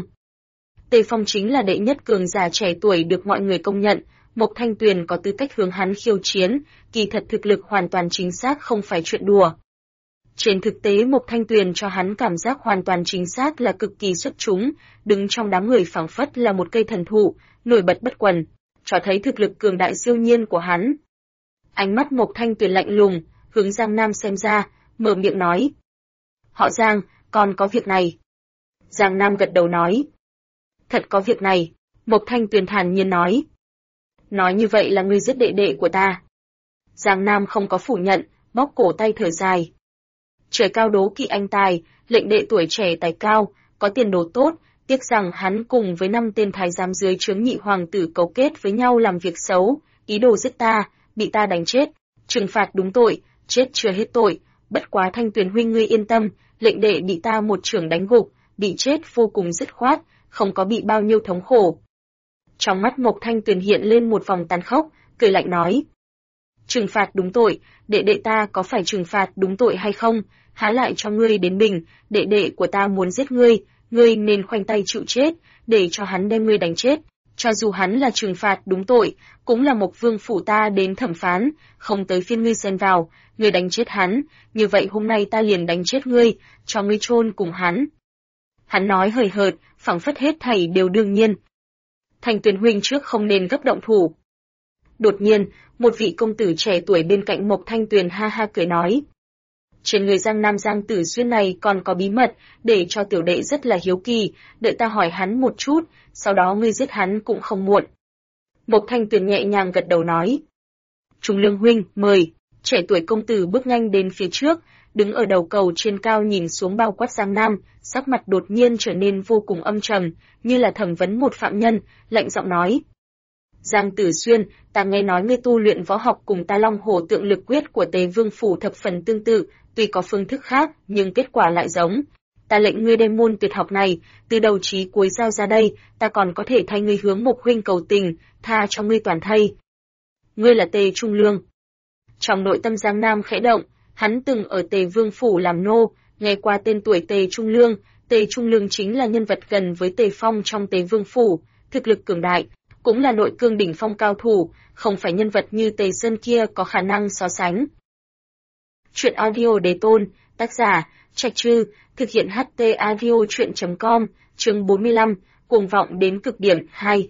A: Tề Phong chính là đệ nhất cường giả trẻ tuổi được mọi người công nhận, Mộc Thanh Tuyền có tư cách hướng hắn khiêu chiến, kỳ thật thực lực hoàn toàn chính xác không phải chuyện đùa. Trên thực tế Mộc Thanh Tuyền cho hắn cảm giác hoàn toàn chính xác là cực kỳ xuất chúng, đứng trong đám người phảng phất là một cây thần thụ, nổi bật bất quần, cho thấy thực lực cường đại siêu nhiên của hắn. Ánh mắt Mộc Thanh Tuyền lạnh lùng, hướng Giang Nam xem ra, mở miệng nói. Họ Giang, còn có việc này. Giang Nam gật đầu nói. Thật có việc này, Mộc Thanh Tuyền thản nhiên nói. Nói như vậy là ngươi giết đệ đệ của ta. Giang Nam không có phủ nhận, bóp cổ tay thở dài. Trời cao đố kỵ anh tài, lệnh đệ tuổi trẻ tài cao, có tiền đồ tốt, tiếc rằng hắn cùng với 5 tên thái giám dưới trướng nhị hoàng tử cấu kết với nhau làm việc xấu, ý đồ giết ta, bị ta đánh chết, trừng phạt đúng tội, chết chưa hết tội, bất quá Thanh Tuyền huynh ngươi yên tâm, lệnh đệ bị ta một chưởng đánh gục, bị chết vô cùng dứt khoát, không có bị bao nhiêu thống khổ. Trong mắt Mộc Thanh Tuyền hiện lên một vòng tàn khốc, cười lạnh nói. Trừng phạt đúng tội, đệ đệ ta có phải trừng phạt đúng tội hay không, há lại cho ngươi đến bình, đệ đệ của ta muốn giết ngươi nên khoanh tay chịu chết, để cho hắn đem ngươi đánh chết. Cho dù hắn là trừng phạt đúng tội, cũng là Mộc Vương phủ ta đến thẩm phán, không tới phiên ngươi xen vào, ngươi đánh chết hắn, như vậy hôm nay ta liền đánh chết ngươi, cho ngươi chôn cùng hắn. Hắn nói hời hợt, phảng phất hết thảy đều đương nhiên. Thanh Tuyền huynh trước không nên gấp động thủ. Đột nhiên, một vị công tử trẻ tuổi bên cạnh Mộc Thanh Tuyền ha ha cười nói. Trên người Giang Nam Giang Tử Xuyên này còn có bí mật, để cho tiểu đệ rất là hiếu kỳ, đợi ta hỏi hắn một chút, sau đó ngươi giết hắn cũng không muộn. Mộc Thanh Tuyền nhẹ nhàng gật đầu nói. Trung Lương huynh, mời. Trẻ tuổi công tử bước nhanh đến phía trước, đứng ở đầu cầu trên cao nhìn xuống bao quát Giang Nam, sắc mặt đột nhiên trở nên vô cùng âm trầm, như là thẩm vấn một phạm nhân, lạnh giọng nói. Giang Tử Xuyên, ta nghe nói ngươi tu luyện võ học cùng ta Long Hổ Tượng Lực Quyết của Tề Vương phủ thập phần tương tự, tuy có phương thức khác, nhưng kết quả lại giống. Ta lệnh ngươi đem môn tuyệt học này, từ đầu chí cuối giao ra đây, ta còn có thể thay ngươi hướng Mộc huynh cầu tình, tha cho ngươi toàn thây. Ngươi là Tề Trung Lương. Trong nội tâm Giang Nam khẽ động, hắn từng ở Tề Vương phủ làm nô, nghe qua tên tuổi Tề Trung Lương. Tề Trung Lương chính là nhân vật gần với Tề Phong trong Tề Vương phủ, thực lực cường đại, cũng là nội cương đỉnh phong cao thủ, không phải nhân vật như Tề Sơn kia có khả năng so sánh. Chuyện audio đề tôn, tác giả, Trạch Trư, thực hiện HT audio chuyện.com, chương 45, cuồng vọng đến cực điểm 2.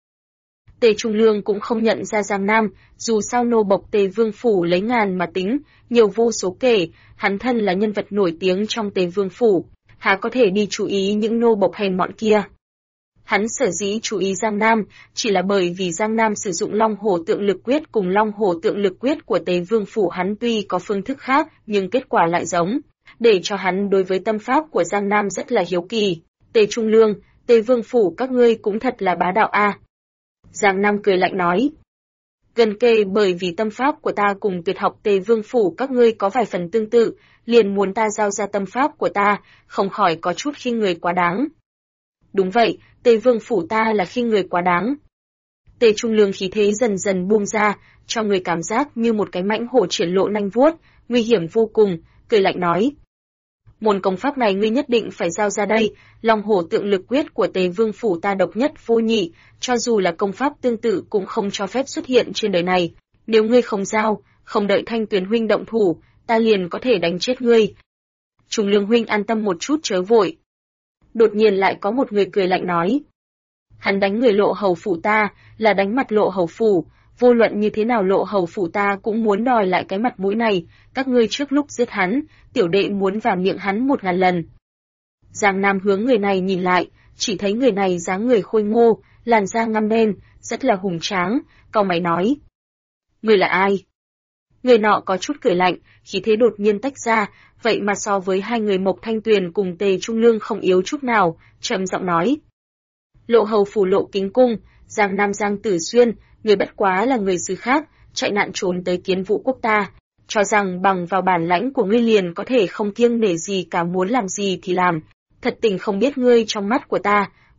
A: Tề Trung Lương cũng không nhận ra Giang Nam, dù sao nô bộc Tề Vương phủ lấy ngàn mà tính, nhiều vô số kể, hắn thân là nhân vật nổi tiếng trong Tề Vương phủ, há có thể đi chú ý những nô bộc hèn mọn kia. Hắn sở dĩ chú ý Giang Nam, chỉ là bởi vì Giang Nam sử dụng Long Hổ Tượng Lực Quyết cùng Long Hổ Tượng Lực Quyết của Tề Vương phủ hắn tuy có phương thức khác, nhưng kết quả lại giống, để cho hắn đối với tâm pháp của Giang Nam rất là hiếu kỳ. Tề Trung Lương, Tề Vương phủ các ngươi cũng thật là bá đạo a. Giang Nam cười lạnh nói. Gần kề bởi vì tâm pháp của ta cùng tuyệt học Tề Vương phủ các ngươi có vài phần tương tự, liền muốn ta giao ra tâm pháp của ta, không khỏi có chút khinh người quá đáng. Đúng vậy, Tề Vương phủ ta là khinh người quá đáng. Tề Trung Lương khí thế dần dần buông ra, cho người cảm giác như một cái mãnh hổ triển lộ nanh vuốt, nguy hiểm vô cùng, cười lạnh nói. Môn công pháp này ngươi nhất định phải giao ra đây, Long Hổ Tượng Lực Quyết của Tề Vương phủ ta độc nhất vô nhị, cho dù là công pháp tương tự cũng không cho phép xuất hiện trên đời này. Nếu ngươi không giao, không đợi Thanh Tuyền huynh động thủ, ta liền có thể đánh chết ngươi. Trung Lương huynh an tâm một chút chớ vội. Đột nhiên lại có một người cười lạnh nói. Hắn đánh người Lộ Hầu phủ ta, là đánh mặt Lộ Hầu phủ, vô luận như thế nào Lộ Hầu phủ ta cũng muốn đòi lại cái mặt mũi này, các ngươi trước lúc giết hắn, tiểu đệ muốn vào miệng hắn 1000 lần. Giang Nam hướng người này nhìn lại, chỉ thấy người này dáng người khôi ngô, làn da ngăm đen, rất là hùng tráng, cau mày nói. Người là ai? Người nọ có chút cười lạnh, khí thế đột nhiên tách ra, vậy mà so với hai người Mộc Thanh Tuyền cùng Tề Trung Lương không yếu chút nào, trầm giọng nói. Lộ Hầu phủ Lộ Kính Cung, Giang Nam Giang Tử Xuyên, người bất quá là người xứ khác, chạy nạn trốn tới Kiến Vũ quốc ta, cho rằng bằng vào bản lãnh của ngươi liền có thể không kiêng nể gì cả muốn làm gì thì làm, thật tình không biết ngươi trong mắt của ta,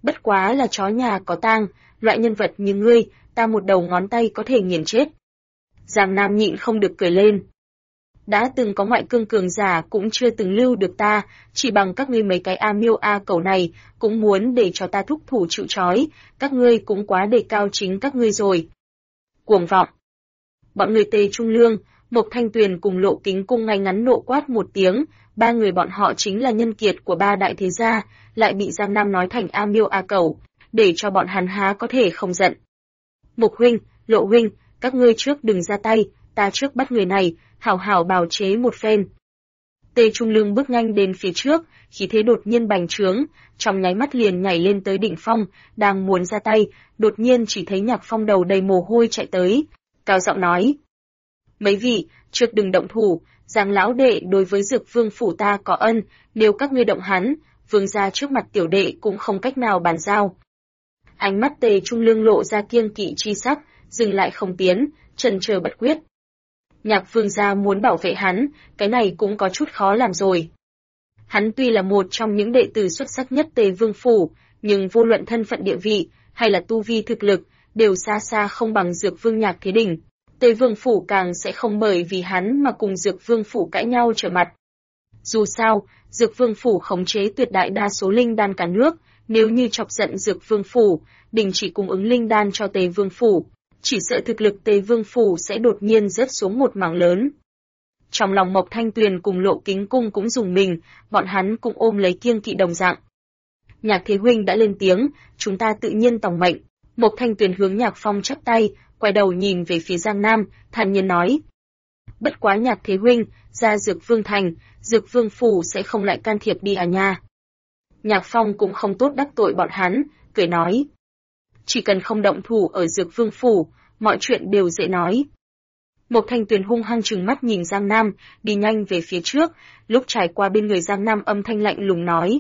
A: Bất quá là chó nhà có tang, loại nhân vật như ngươi, ta một đầu ngón tay có thể nghiền chết. Giang Nam nhịn không được cười lên. Đã từng có ngoại cương cường giả cũng chưa từng lưu được ta, chỉ bằng các ngươi mấy cái A Miêu A Cẩu này, cũng muốn để cho ta thúc thủ chịu trói, các ngươi cũng quá đề cao chính các ngươi rồi. Cuồng vọng. Bọn người Tề Trung Lương, Mộc Thanh Tuyền cùng Lộ Kính Cung ngay ngắn nộ quát một tiếng, ba người bọn họ chính là nhân kiệt của ba đại thế gia, lại bị Giang Nam nói thành A Miêu A Cẩu, để cho bọn hắn há có thể không giận. Mộc huynh, Lộ huynh, các ngươi trước đừng ra tay, ta trước bắt người này, hảo hảo bào chế một phen. Tề Trung Lương bước nhanh đến phía trước, khí thế đột nhiên bành trướng, trong nháy mắt liền nhảy lên tới đỉnh phong, đang muốn ra tay, đột nhiên chỉ thấy Nhạc Phong đầu đầy mồ hôi chạy tới, cao giọng nói: mấy vị, trước đừng động thủ, Giang lão đệ đối với Dược Vương phủ ta có ân, nếu các ngươi động hắn, vương gia trước mặt tiểu đệ cũng không cách nào bàn giao. Ánh mắt Tề Trung Lương lộ ra kiêng kỵ chi sắc, dừng lại không tiến, chần chờ bất quyết. Nhạc vương gia muốn bảo vệ hắn, cái này cũng có chút khó làm rồi. Hắn tuy là một trong những đệ tử xuất sắc nhất Tề Vương phủ, nhưng vô luận thân phận địa vị hay là tu vi thực lực, đều xa xa không bằng Dược Vương Nhạc Thế Đỉnh. Tề Vương phủ càng sẽ không bởi vì hắn mà cùng Dược Vương phủ cãi nhau trở mặt. Dù sao, Dược Vương phủ khống chế tuyệt đại đa số linh đan cả nước, nếu như chọc giận Dược Vương phủ, đình chỉ cung ứng linh đan cho Tề Vương phủ, chỉ sợ thực lực Tề Vương phủ sẽ đột nhiên rớt xuống một mảng lớn. Trong lòng Mộc Thanh Tuyền cùng Lộ Kính Cung cũng dùng mình, bọn hắn cũng ôm lấy kiêng kỵ đồng dạng. Nhạc Thế huynh đã lên tiếng, chúng ta tự nhiên tòng mệnh. Mộc Thanh Tuyền hướng Nhạc Phong chắp tay, quay đầu nhìn về phía Giang Nam, thản nhiên nói: bất quá Nhạc Thế huynh, ra Dược Vương thành, Dược Vương phủ sẽ không lại can thiệp đi à nha. Nhạc Phong cũng không tốt đắc tội bọn hắn, cười nói: chỉ cần không động thủ ở Dược Vương phủ, mọi chuyện đều dễ nói. Mộc Thanh Tuyền hung hăng trừng mắt nhìn Giang Nam, đi nhanh về phía trước, lúc trải qua bên người Giang Nam âm thanh lạnh lùng nói: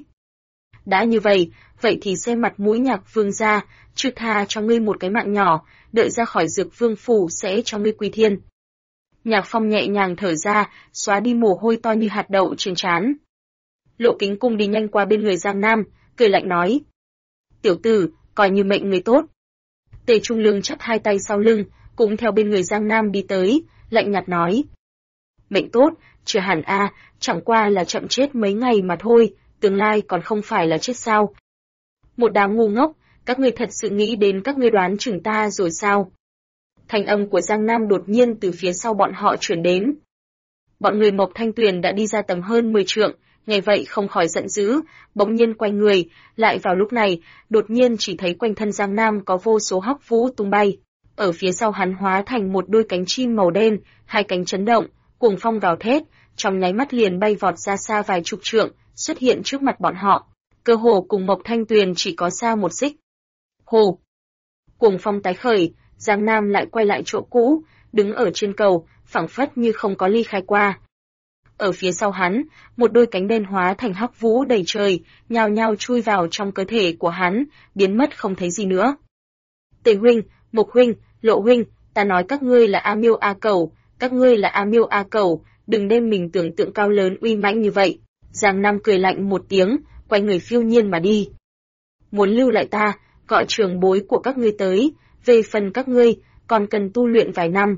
A: đã như vậy, vậy thì xem mặt mũi Nhạc vương gia, chưa tha cho ngươi một cái mạng nhỏ, đợi ra khỏi Dược Vương phủ sẽ cho ngươi quy thiên. Nhạc Phong nhẹ nhàng thở ra, xóa đi mồ hôi to như hạt đậu trên trán. Lộ Kính Cung đi nhanh qua bên người Giang Nam, cười lạnh nói: tiểu tử, coi như mệnh người tốt. Tề Trung Lương chắp hai tay sau lưng, cũng theo bên người Giang Nam đi tới, lạnh nhạt nói: mệnh tốt, chưa hẳn a, chẳng qua là chậm chết mấy ngày mà thôi, tương lai còn không phải là chết sao. Một đám ngu ngốc, các ngươi thật sự nghĩ đến các ngươi đoán chừng ta rồi sao? Thanh âm của Giang Nam đột nhiên từ phía sau bọn họ chuyển đến. Bọn người Mộc Thanh Tuyền đã đi ra tầm hơn 10 trượng, nghe vậy không khỏi giận dữ, bỗng nhiên quay người, lại vào lúc này, đột nhiên chỉ thấy quanh thân Giang Nam có vô số hắc vũ tung bay. Ở phía sau hắn hóa thành một đôi cánh chim màu đen, hai cánh chấn động, cuồng phong gào thét, trong nháy mắt liền bay vọt ra xa vài chục trượng, xuất hiện trước mặt bọn họ. Cơ hồ cùng Mộc Thanh Tuyền chỉ có xa một xích. Hồ! Cuồng phong tái khởi, Giang Nam lại quay lại chỗ cũ, đứng ở trên cầu, phảng phất như không có ly khai qua. Ở phía sau hắn, một đôi cánh đen hóa thành hắc vũ đầy trời, nhao nhao chui vào trong cơ thể của hắn, biến mất không thấy gì nữa. Tề huynh, Mộc huynh, Lộ huynh, ta nói các ngươi là A Miêu A Cẩu, các ngươi là A Miêu A Cẩu, đừng đem mình tưởng tượng cao lớn uy mãnh như vậy. Giang Nam cười lạnh một tiếng, quay người phiêu nhiên mà đi. Muốn lưu lại ta, gọi trưởng bối của các ngươi tới, về phần các ngươi, còn cần tu luyện vài năm.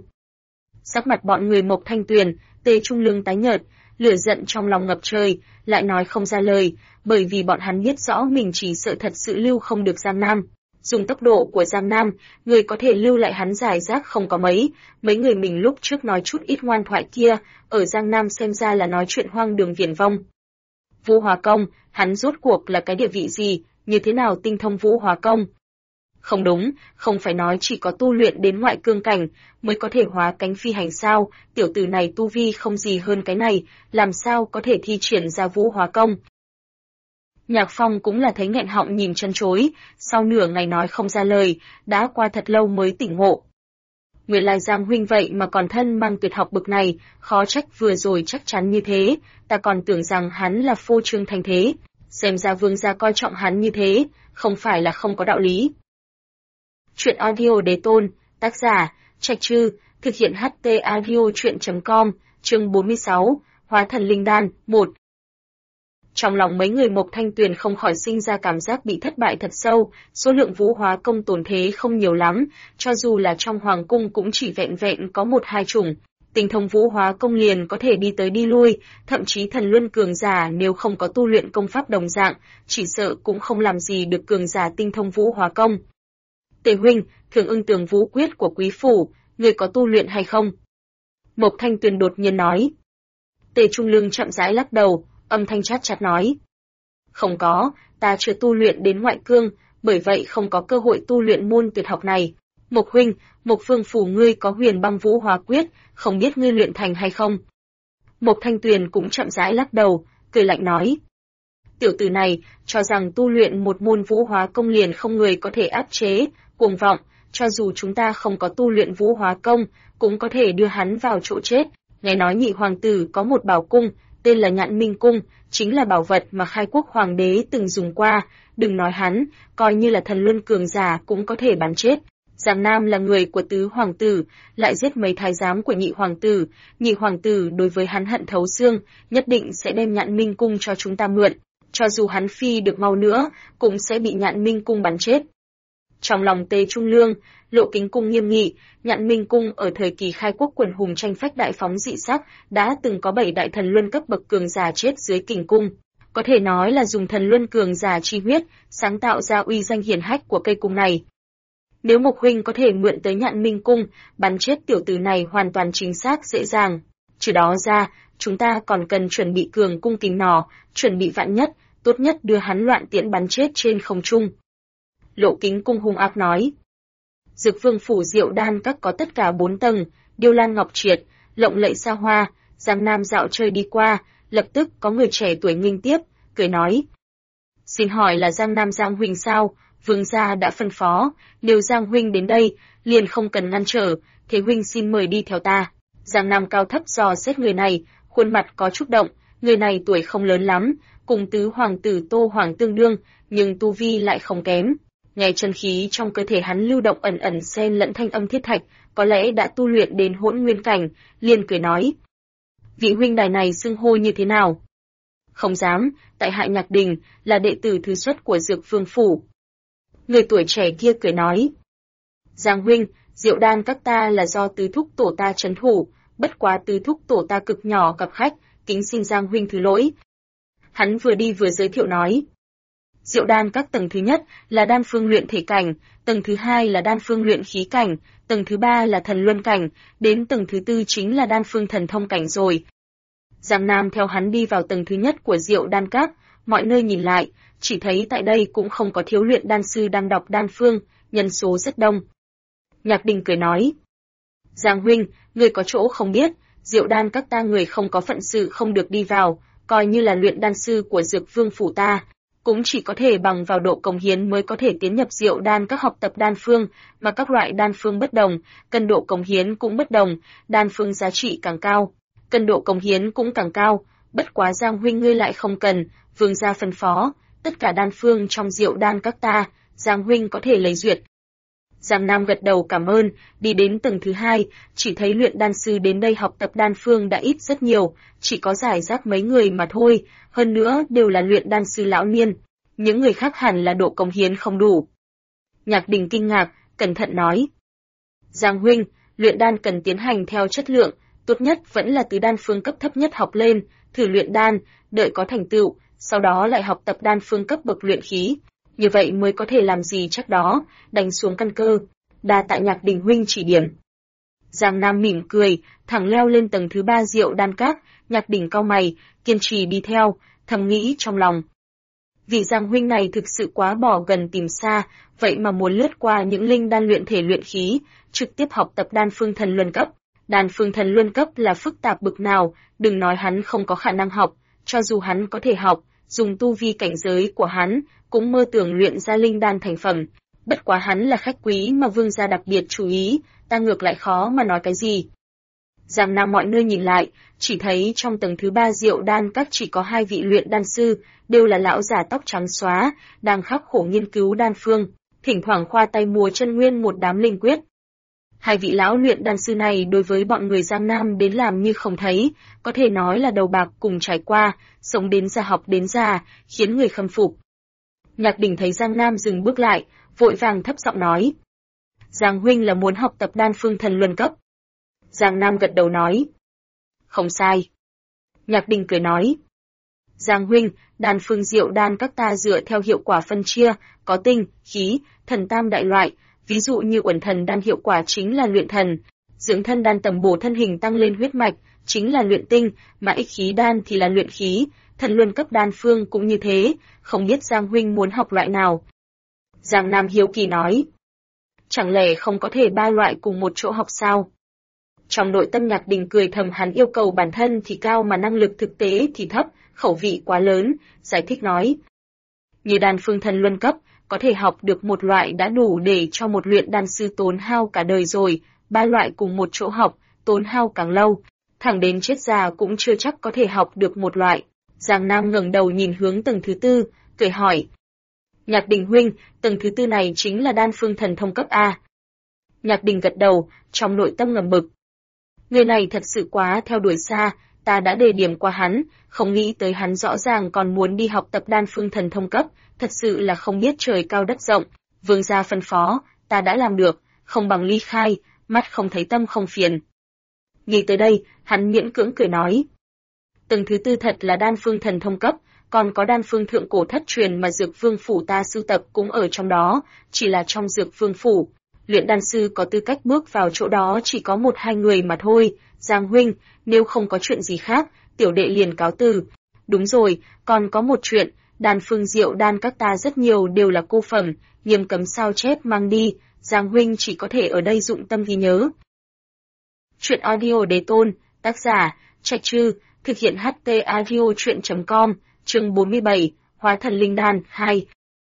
A: Sắc mặt bọn người Mộc Thanh Tuyền, Tề Trung Lương tái nhợt, lửa giận trong lòng ngập trời, lại nói không ra lời, bởi vì bọn hắn biết rõ mình chỉ sợ thật sự lưu không được Giang Nam. Dùng tốc độ của Giang Nam, người có thể lưu lại hắn giải rác không có mấy người mình lúc trước nói chút ít ngoan thoại kia, ở Giang Nam xem ra là nói chuyện hoang đường viển vông. Vũ Hóa Công, hắn rốt cuộc là cái địa vị gì, như thế nào tinh thông Vũ Hóa Công? Không đúng, không phải nói chỉ có tu luyện đến ngoại cương cảnh mới có thể hóa cánh phi hành sao, tiểu tử này tu vi không gì hơn cái này, làm sao có thể thi triển ra Vũ Hóa Công. Nhạc Phong cũng là thấy nghẹn họng nhìn chân chối, sau nửa ngày nói không ra lời, đã qua thật lâu mới tỉnh ngộ. Nguyên lai Giang huynh vậy mà còn thân mang tuyệt học bực này, khó trách vừa rồi chắc chắn như thế, ta còn tưởng rằng hắn là phô trương thành thế, xem ra vương gia coi trọng hắn như thế, không phải là không có đạo lý. Chuyện audio đế tôn, tác giả, Trạch Trư, thực hiện HT audio chuyện.com, chương 46, Hóa thần linh đan, 1. Trong lòng mấy người Mộc Thanh Tuyền không khỏi sinh ra cảm giác bị thất bại thật sâu, số lượng vũ hóa công tồn thế không nhiều lắm, cho dù là trong hoàng cung cũng chỉ vẹn vẹn có 1-2 chủng. Tinh thông vũ hóa công liền có thể đi tới đi lui, thậm chí thần luân cường giả nếu không có tu luyện công pháp đồng dạng, chỉ sợ cũng không làm gì được cường giả tinh thông vũ hóa công. Tề huynh, Thường Ưng Tường Vũ Quyết của quý phủ, người có tu luyện hay không? Mộc Thanh Tuyền đột nhiên nói. Tề Trung Lương chậm rãi lắc đầu, âm thanh chát chát nói. Không có, ta chưa tu luyện đến ngoại cương, bởi vậy không có cơ hội tu luyện môn tuyệt học này. Mộc huynh, Mộc Phương phủ ngươi có Huyền Băng Vũ Hóa Quyết, không biết ngươi luyện thành hay không? Mộc Thanh Tuyền cũng chậm rãi lắc đầu, cười lạnh nói. Tiểu tử này, cho rằng tu luyện một môn vũ hóa công liền không người có thể áp chế, cuồng vọng, cho dù chúng ta không có tu luyện vũ hóa công, cũng có thể đưa hắn vào chỗ chết. Nghe nói nhị hoàng tử có một bảo cung, tên là Nhạn Minh Cung, chính là bảo vật mà khai quốc hoàng đế từng dùng qua, đừng nói hắn, coi như là thần luân cường giả cũng có thể bắn chết. Giang Nam là người của tứ hoàng tử, lại giết mấy thái giám của nhị hoàng tử đối với hắn hận thấu xương, nhất định sẽ đem Nhạn Minh Cung cho chúng ta mượn, cho dù hắn phi được mau nữa, cũng sẽ bị Nhạn Minh Cung bắn chết. Trong lòng Tề Trung Lương, Lộ Kính Cung nghiêm nghị, Nhạn Minh Cung ở thời kỳ khai quốc quần hùng tranh phách đại phóng dị sắc, đã từng có 7 đại thần luân cấp bậc cường giả chết dưới kình cung. Có thể nói là dùng thần luân cường giả chi huyết, sáng tạo ra uy danh hiển hách của cây cung này. Nếu Mộc huynh có thể mượn tới Nhạn Minh Cung, bắn chết tiểu tử này hoàn toàn chính xác dễ dàng. Trừ đó ra, chúng ta còn cần chuẩn bị cường cung kính nỏ, chuẩn bị vạn nhất, tốt nhất đưa hắn loạn tiễn bắn chết trên không trung. Lộ Kính Cung hung ác nói. Dược Vương phủ Diệu Đan Các có tất cả 4 tầng, điêu lan ngọc triệt, lộng lẫy xa hoa, Giang Nam dạo chơi đi qua, lập tức có người trẻ tuổi nghênh tiếp, cười nói. Xin hỏi là Giang Nam Giang huynh sao? Vương gia đã phân phó, nếu Giang huynh đến đây, liền không cần ngăn trở, thế huynh xin mời đi theo ta. Giang Nam cao thấp dò xét người này, khuôn mặt có chút động, người này tuổi không lớn lắm, cùng tứ hoàng tử Tô Hoàng tương đương, nhưng tu vi lại không kém. Nghe chân khí trong cơ thể hắn lưu động ẩn ẩn xen lẫn thanh âm thiết thạch, có lẽ đã tu luyện đến hỗn nguyên cảnh, liền cười nói. Vị huynh đài này xưng hô như thế nào? Không dám, tại hạ Nhạc Đình, là đệ tử thứ xuất của Dược Vương phủ. Người tuổi trẻ kia cười nói. Giang huynh, Diệu Đan Các ta là do tứ thúc tổ ta trấn thủ, bất quá tứ thúc tổ ta cực nhỏ gặp khách, kính xin Giang huynh thứ lỗi. Hắn vừa đi vừa giới thiệu nói. Diệu Đan Các tầng thứ nhất là đan phương luyện thể cảnh, tầng thứ hai là đan phương luyện khí cảnh, tầng thứ ba là thần luân cảnh, đến tầng thứ tư chính là đan phương thần thông cảnh rồi. Giang Nam theo hắn đi vào tầng thứ nhất của Diệu Đan Các, mọi nơi nhìn lại, chỉ thấy tại đây cũng không có thiếu luyện đan sư đang đọc đan phương, nhân số rất đông. Nhạc Đình cười nói. Giang huynh, người có chỗ không biết, Diệu Đan Các ta người không có phận sự không được đi vào, coi như là luyện đan sư của Dược Vương phủ ta, cũng chỉ có thể bằng vào độ cống hiến mới có thể tiến nhập Diệu Đan Các học tập đan phương, mà các loại đan phương bất đồng, cần độ cống hiến cũng bất đồng, đan phương giá trị càng cao, cần độ cống hiến cũng càng cao, bất quá Giang huynh ngươi lại không cần, vương gia phân phó, tất cả đan phương trong Diệu Đan Các ta, Giang huynh có thể lấy duyệt. Giang Nam gật đầu cảm ơn, đi đến tầng thứ hai, chỉ thấy luyện đan sư đến đây học tập đan phương đã ít rất nhiều, chỉ có giải rác mấy người mà thôi, hơn nữa đều là luyện đan sư lão niên, những người khác hẳn là độ cống hiến không đủ. Nhạc Đình kinh ngạc, cẩn thận nói. Giang huynh, luyện đan cần tiến hành theo chất lượng, tốt nhất vẫn là từ đan phương cấp thấp nhất học lên, thử luyện đan, đợi có thành tựu, sau đó lại học tập đan phương cấp bậc luyện khí. Như vậy mới có thể làm gì chắc đó, đánh xuống căn cơ, đa tạ Nhạc Đình huynh chỉ điểm. Giang Nam mỉm cười, thẳng leo lên tầng thứ 3 Diệu Đan Các, Nhạc Đình cau mày, kiên trì đi theo, thầm nghĩ trong lòng. Vị Giang huynh này thực sự quá bỏ gần tìm xa, vậy mà muốn lướt qua những linh đan luyện thể luyện khí, trực tiếp học tập đan phương thần luân cấp. Đan phương thần luân cấp là phức tạp bực nào, đừng nói hắn không có khả năng học, cho dù hắn có thể học, dùng tu vi cảnh giới của hắn, cũng mơ tưởng luyện ra linh đan thành phẩm. Bất quá hắn là khách quý mà vương gia đặc biệt chú ý, ta ngược lại khó mà nói cái gì. Giang Nam mọi nơi nhìn lại, chỉ thấy trong tầng thứ 3 Diệu Đan Các chỉ có 2 vị luyện đan sư, đều là lão già tóc trắng xóa, đang khắc khổ nghiên cứu đan phương, thỉnh thoảng khoa tay múa chân nguyên một đám linh quyết. Hai vị lão luyện đan sư này đối với bọn người Giang Nam đến làm như không thấy, có thể nói là đầu bạc cùng trải qua, sống đến già học đến già, khiến người khâm phục. Nhạc Đình thấy Giang Nam dừng bước lại, vội vàng thấp giọng nói. Giang huynh là muốn học tập đan phương thần luân cấp. Giang Nam gật đầu nói. Không sai. Nhạc Đình cười nói. Giang huynh, đan phương diệu đan các ta dựa theo hiệu quả phân chia, có tinh, khí, thần tam đại loại, ví dụ như uẩn thần đan hiệu quả chính là luyện thần, dưỡng thân đan tầm bổ thân hình tăng lên huyết mạch, chính là luyện tinh, mà ích khí đan thì là luyện khí, thần luân cấp đan phương cũng như thế, không biết Giang huynh muốn học loại nào. Giang Nam hiếu kỳ nói. Chẳng lẽ không có thể ba loại cùng một chỗ học sao? Trong nội tâm Nhạc Đình cười thầm, hắn yêu cầu bản thân thì cao mà năng lực thực tế thì thấp, khẩu vị quá lớn, giải thích nói. Như đan phương thần luân cấp, có thể học được một loại đã đủ để cho một luyện đan sư tốn hao cả đời rồi, ba loại cùng một chỗ học, tốn hao càng lâu, thẳng đến chết già cũng chưa chắc có thể học được một loại. Giang Nam ngẩng đầu nhìn hướng tầng thứ tư, cười hỏi. Nhạc Đình huynh, tầng thứ tư này chính là đan phương thần thông cấp A. Nhạc Đình gật đầu, trong nội tâm ngầm bực. Người này thật sự quá theo đuổi xa, ta đã đề điểm qua hắn, không nghĩ tới hắn rõ ràng còn muốn đi học tập đan phương thần thông cấp, thật sự là không biết trời cao đất rộng. Vương gia phân phó, ta đã làm được, không bằng ly khai, mắt không thấy tâm không phiền. Nghĩ tới đây, hắn miễn cưỡng cười nói. Tầng thứ tư thật là đan phương thần thông cấp, còn có đan phương thượng cổ thất truyền mà Dược Vương phủ ta sưu tập cũng ở trong đó, chỉ là trong Dược Vương phủ. Luyện đan sư có tư cách bước vào chỗ đó chỉ có một hai người mà thôi. Giang huynh, nếu không có chuyện gì khác, tiểu đệ liền cáo từ. Đúng rồi, còn có một chuyện, đan phương diệu đan các ta rất nhiều đều là cô phẩm, nghiêm cấm sao chép mang đi, Giang huynh chỉ có thể ở đây dụng tâm ghi nhớ. Chuyện audio đề tôn, tác giả, Trạch Trư, thực hiện HT audio chuyện.com, chương 47, Hóa thần linh đan 2.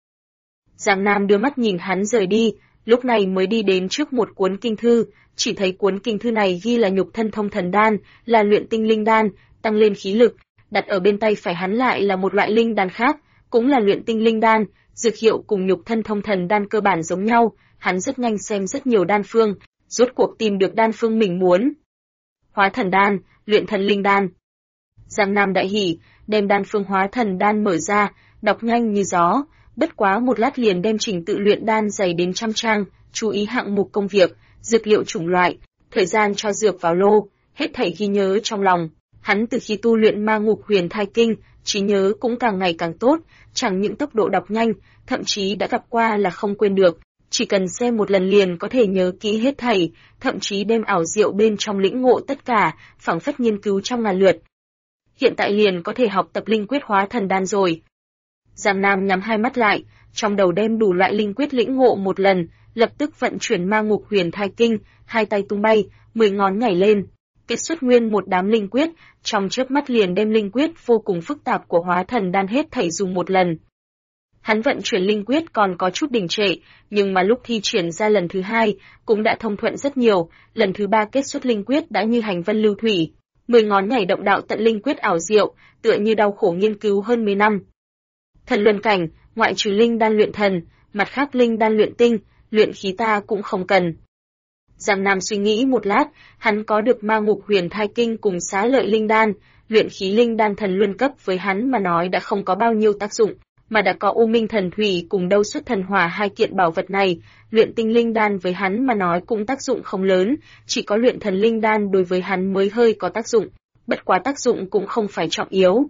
A: Giang Nam đưa mắt nhìn hắn rời đi, lúc này mới đi đến trước một cuốn kinh thư, chỉ thấy cuốn kinh thư này ghi là nhục thân thông thần đan, là luyện tinh linh đan, tăng lên khí lực, đặt ở bên tay phải hắn lại là một loại linh đan khác, cũng là luyện tinh linh đan, dược hiệu cùng nhục thân thông thần đan cơ bản giống nhau, hắn rất nhanh xem rất nhiều đan phương, rốt cuộc tìm được đan phương mình muốn. Hóa thần đan, luyện thần linh đan. Giang Nam đại hỉ, đem đan phương hóa thần đan mở ra, đọc nhanh như gió, bất quá một lát liền đem trình tự luyện đan dày đến 100 trang, chú ý hạng mục công việc, dược liệu chủng loại, thời gian cho dược vào lô, hết thảy ghi nhớ trong lòng. Hắn từ khi tu luyện Ma Ngục Huyền Thai Kinh, trí nhớ cũng càng ngày càng tốt, chẳng những tốc độ đọc nhanh, thậm chí đã gặp qua là không quên được, chỉ cần xem một lần liền có thể nhớ kỹ hết thảy, thậm chí đem ảo diệu bên trong lĩnh ngộ tất cả, phảng phất nghiên cứu trong ngàn lượt. Hiện tại liền có thể học tập linh quyết hóa thần đan rồi. Giang Nam nhắm hai mắt lại, trong đầu đem đủ loại linh quyết lĩnh ngộ một lần, lập tức vận chuyển Ma Ngục Huyền Thai Kinh, hai tay tung bay, 10 ngón nhảy lên, kết xuất nguyên một đám linh quyết, trong chớp mắt liền đem linh quyết vô cùng phức tạp của hóa thần đan hết thảy dùng một lần. Hắn vận chuyển linh quyết còn có chút đình trệ, nhưng mà lúc thi triển ra lần thứ hai, cũng đã thông thuận rất nhiều, lần thứ ba kết xuất linh quyết đã như hành vân lưu thủy. 10 ngón nhảy động đạo tận linh quyết ảo diệu, tựa như đau khổ nghiên cứu hơn 10 năm. Thần luân cảnh, ngoại trừ linh đan luyện thần, mặt khác linh đan luyện tinh, luyện khí ta cũng không cần. Giang Nam suy nghĩ một lát, hắn có được Ma Ngục Huyền Thai Kinh cùng Xá Lợi linh đan, luyện khí linh đan thần luân cấp với hắn mà nói đã không có bao nhiêu tác dụng, mà đã có U Minh Thần Thủy cùng Đâu Xuất Thần Hỏa hai kiện bảo vật này, luyện tinh linh đan với hắn mà nói cũng tác dụng không lớn, chỉ có luyện thần linh đan đối với hắn mới hơi có tác dụng, bất quá tác dụng cũng không phải trọng yếu.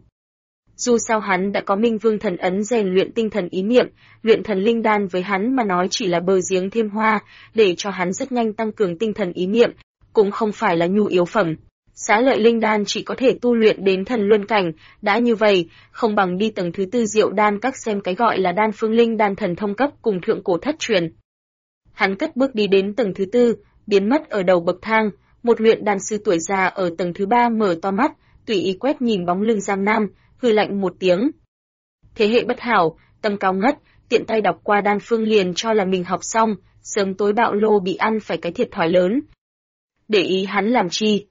A: Dù sao hắn đã có Minh Vương Thần Ấn rèn luyện tinh thần ý niệm, luyện thần linh đan với hắn mà nói chỉ là bờ giếng thêm hoa, để cho hắn rất nhanh tăng cường tinh thần ý niệm, cũng không phải là nhu yếu phẩm. Xá Lợi linh đan chỉ có thể tu luyện đến thần luân cảnh, đã như vậy, không bằng đi tầng thứ tư diệu đan các xem cái gọi là đan phương linh đan thần thông cấp cùng thượng cổ thất truyền. Hắn cất bước đi đến tầng thứ tư, biến mất ở đầu bậc thang, một luyện đan sư tuổi già ở tầng thứ ba mở to mắt, tùy ý quét nhìn bóng lưng Giang Nam, hừ lạnh một tiếng. Thế hệ bất hảo, tâm cao ngất, tiện tay đọc qua đan phương liền cho là mình học xong, sớm tối bạo lô bị ăn phải cái thiệt thòi lớn. Để ý hắn làm chi?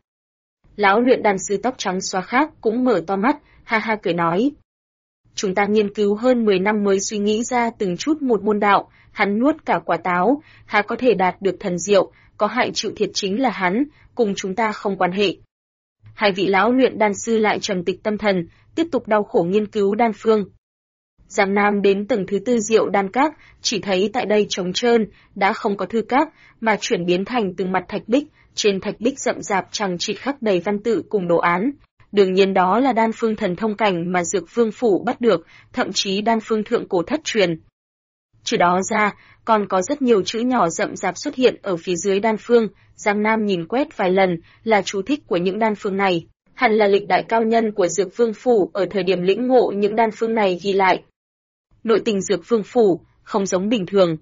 A: Lão luyện đan sư tóc trắng xóa khác cũng mở to mắt, ha ha cười nói. Chúng ta nghiên cứu hơn 10 năm mới suy nghĩ ra từng chút một môn đạo, hắn nuốt cả quả táo, há có thể đạt được thần diệu, có hại chịu thiệt chính là hắn, cùng chúng ta không quan hệ. Hai vị lão luyện đan sư lại trầm tịch tâm thần, tiếp tục đau khổ nghiên cứu đan phương. Giang Nam đến tầng thứ 4 Diệu Đan Các, chỉ thấy tại đây trống trơn, đã không có thư các, mà chuyển biến thành từng mặt thạch bích, trên thạch bích rậm rạp chằng chịt khắc đầy văn tự cùng đồ án. Đương nhiên đó là đan phương thần thông cảnh mà Dược Vương phủ bắt được, thậm chí đan phương thượng cổ thất truyền. Trừ đó ra, còn có rất nhiều chữ nhỏ rậm rạp xuất hiện ở phía dưới đan phương, Giang Nam nhìn quét vài lần, là chú thích của những đan phương này. Hẳn là lịch đại cao nhân của Dược Vương phủ ở thời điểm lĩnh ngộ những đan phương này ghi lại. Nội tình Dược Vương phủ không giống bình thường.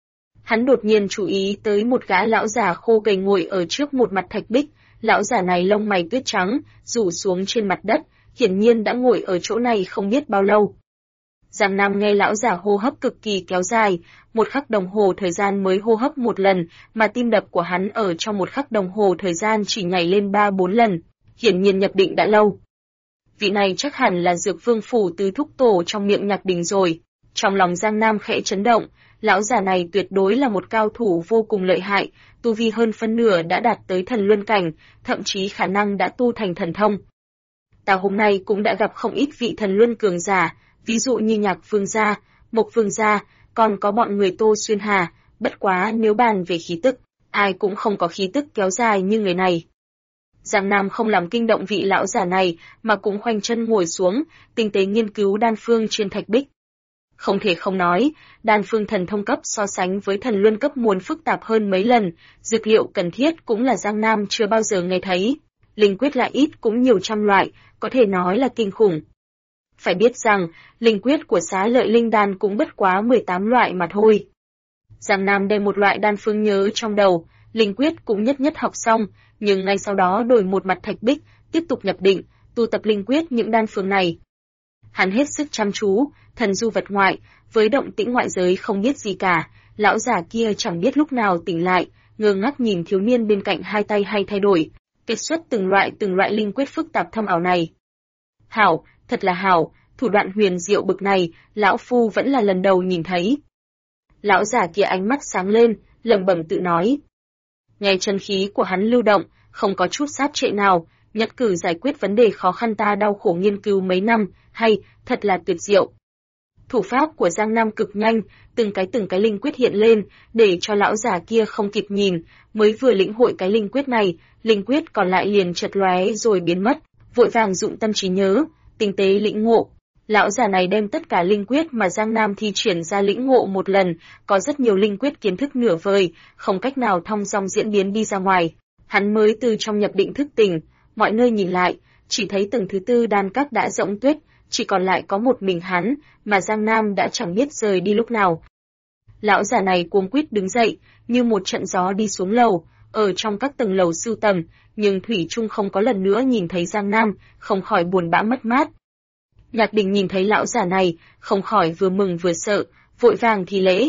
A: Hắn đột nhiên chú ý tới một gã lão già khô gầy ngồi ở trước một mặt thạch bích, lão già này lông mày tuyết trắng, rủ xuống trên mặt đất, hiển nhiên đã ngồi ở chỗ này không biết bao lâu. Giang Nam nghe lão già hô hấp cực kỳ kéo dài, 1 khắc đồng hồ thời gian mới hô hấp một lần, mà tim đập của hắn ở trong 1 khắc đồng hồ thời gian chỉ nhảy lên 3-4 lần, hiển nhiên nhập định đã lâu. Vị này chắc hẳn là Dược Vương phủ tứ thúc tổ trong miệng Nhạc Đình rồi. Trong lòng Giang Nam khẽ chấn động, lão già này tuyệt đối là một cao thủ vô cùng lợi hại, tu vi hơn phân nửa đã đạt tới thần luân cảnh, thậm chí khả năng đã tu thành thần thông. Ta hôm nay cũng đã gặp không ít vị thần luân cường giả, ví dụ như Nhạc Vương gia, Mộc Vương gia, còn có bọn người Tô Xuyên Hà, bất quá nếu bàn về khí tức, ai cũng không có khí tức kéo dài như người này. Giang Nam không làm kinh động vị lão già này, mà cũng khoanh chân ngồi xuống, tinh tế nghiên cứu đan phương trên thạch bích. Không thể không nói, đan phương thần thông cấp so sánh với thần luân cấp muốn phức tạp hơn mấy lần, dược liệu cần thiết cũng là Giang Nam chưa bao giờ nghe thấy. Linh quyết lại ít cũng nhiều trăm loại, có thể nói là kinh khủng. Phải biết rằng, linh quyết của Xá Lợi Linh Đan cũng bất quá 18 loại mà thôi. Giang Nam đem một loại đan phương nhớ trong đầu, linh quyết cũng nhất nhất học xong, nhưng ngay sau đó đổi một mặt thạch bích, tiếp tục nhập định, tu tập linh quyết những đan phương này. Hắn hết sức chăm chú, thần du vật ngoại, với động tĩnh ngoại giới không biết gì cả, lão già kia chẳng biết lúc nào tỉnh lại, ngơ ngác nhìn thiếu niên bên cạnh hai tay hay thay đổi, kết xuất từng loại linh quyết phức tạp thâm ảo này. Hảo, thật là hảo, thủ đoạn huyền diệu bực này, lão phu vẫn là lần đầu nhìn thấy. Lão già kia ánh mắt sáng lên, lẩm bẩm tự nói. Nghe chân khí của hắn lưu động, không có chút sát trệ nào, nhất cử giải quyết vấn đề khó khăn ta đau khổ nghiên cứu mấy năm, hay, thật là tuyệt diệu. Thủ pháp của Giang Nam cực nhanh, từng cái linh quyết hiện lên, để cho lão già kia không kịp nhìn, mới vừa lĩnh hội cái linh quyết này, linh quyết còn lại liền chợt lóe rồi biến mất, vội vàng dụng tâm trí nhớ, tinh tế lĩnh ngộ. Lão già này đem tất cả linh quyết mà Giang Nam thi triển ra lĩnh ngộ một lần, có rất nhiều linh quyết kiến thức nửa vời, không cách nào thong dong diễn biến đi ra ngoài. Hắn mới từ trong nhập định thức tỉnh, mọi nơi nhìn lại, chỉ thấy tầng thứ 4 đan các đã rỗng tuyết, chỉ còn lại có một mình hắn, mà Giang Nam đã chẳng biết rời đi lúc nào. Lão già này cuống quýt đứng dậy, như một trận gió đi xuống lầu, ở trong các tầng lầu sưu tầm, nhưng thủy chung không có lần nữa nhìn thấy Giang Nam, không khỏi buồn bã mất mát. Nhạc Đình nhìn thấy lão già này, không khỏi vừa mừng vừa sợ, vội vàng thi lễ.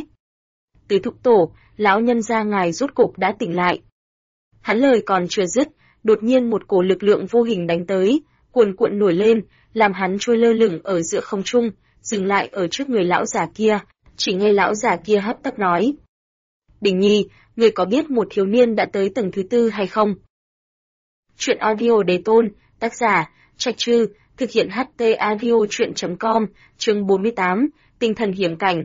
A: Tứ thúc tổ, lão nhân gia ngài rốt cục đã tỉnh lại. Hắn lời còn chưa dứt, đột nhiên một cổ lực lượng vô hình đánh tới, cuồn cuộn nổi lên, làm hắn trôi lơ lửng ở giữa không trung, dừng lại ở trước người lão già kia, chỉ nghe lão già kia hấp tấp nói. Đình Nhi, người có biết một thiếu niên đã tới tầng thứ 4 hay không? Chuyện audio đề tôn, tác giả, Trạch Trư, thực hiện HT audio chuyện.com, chương 48, tinh thần hiểm cảnh.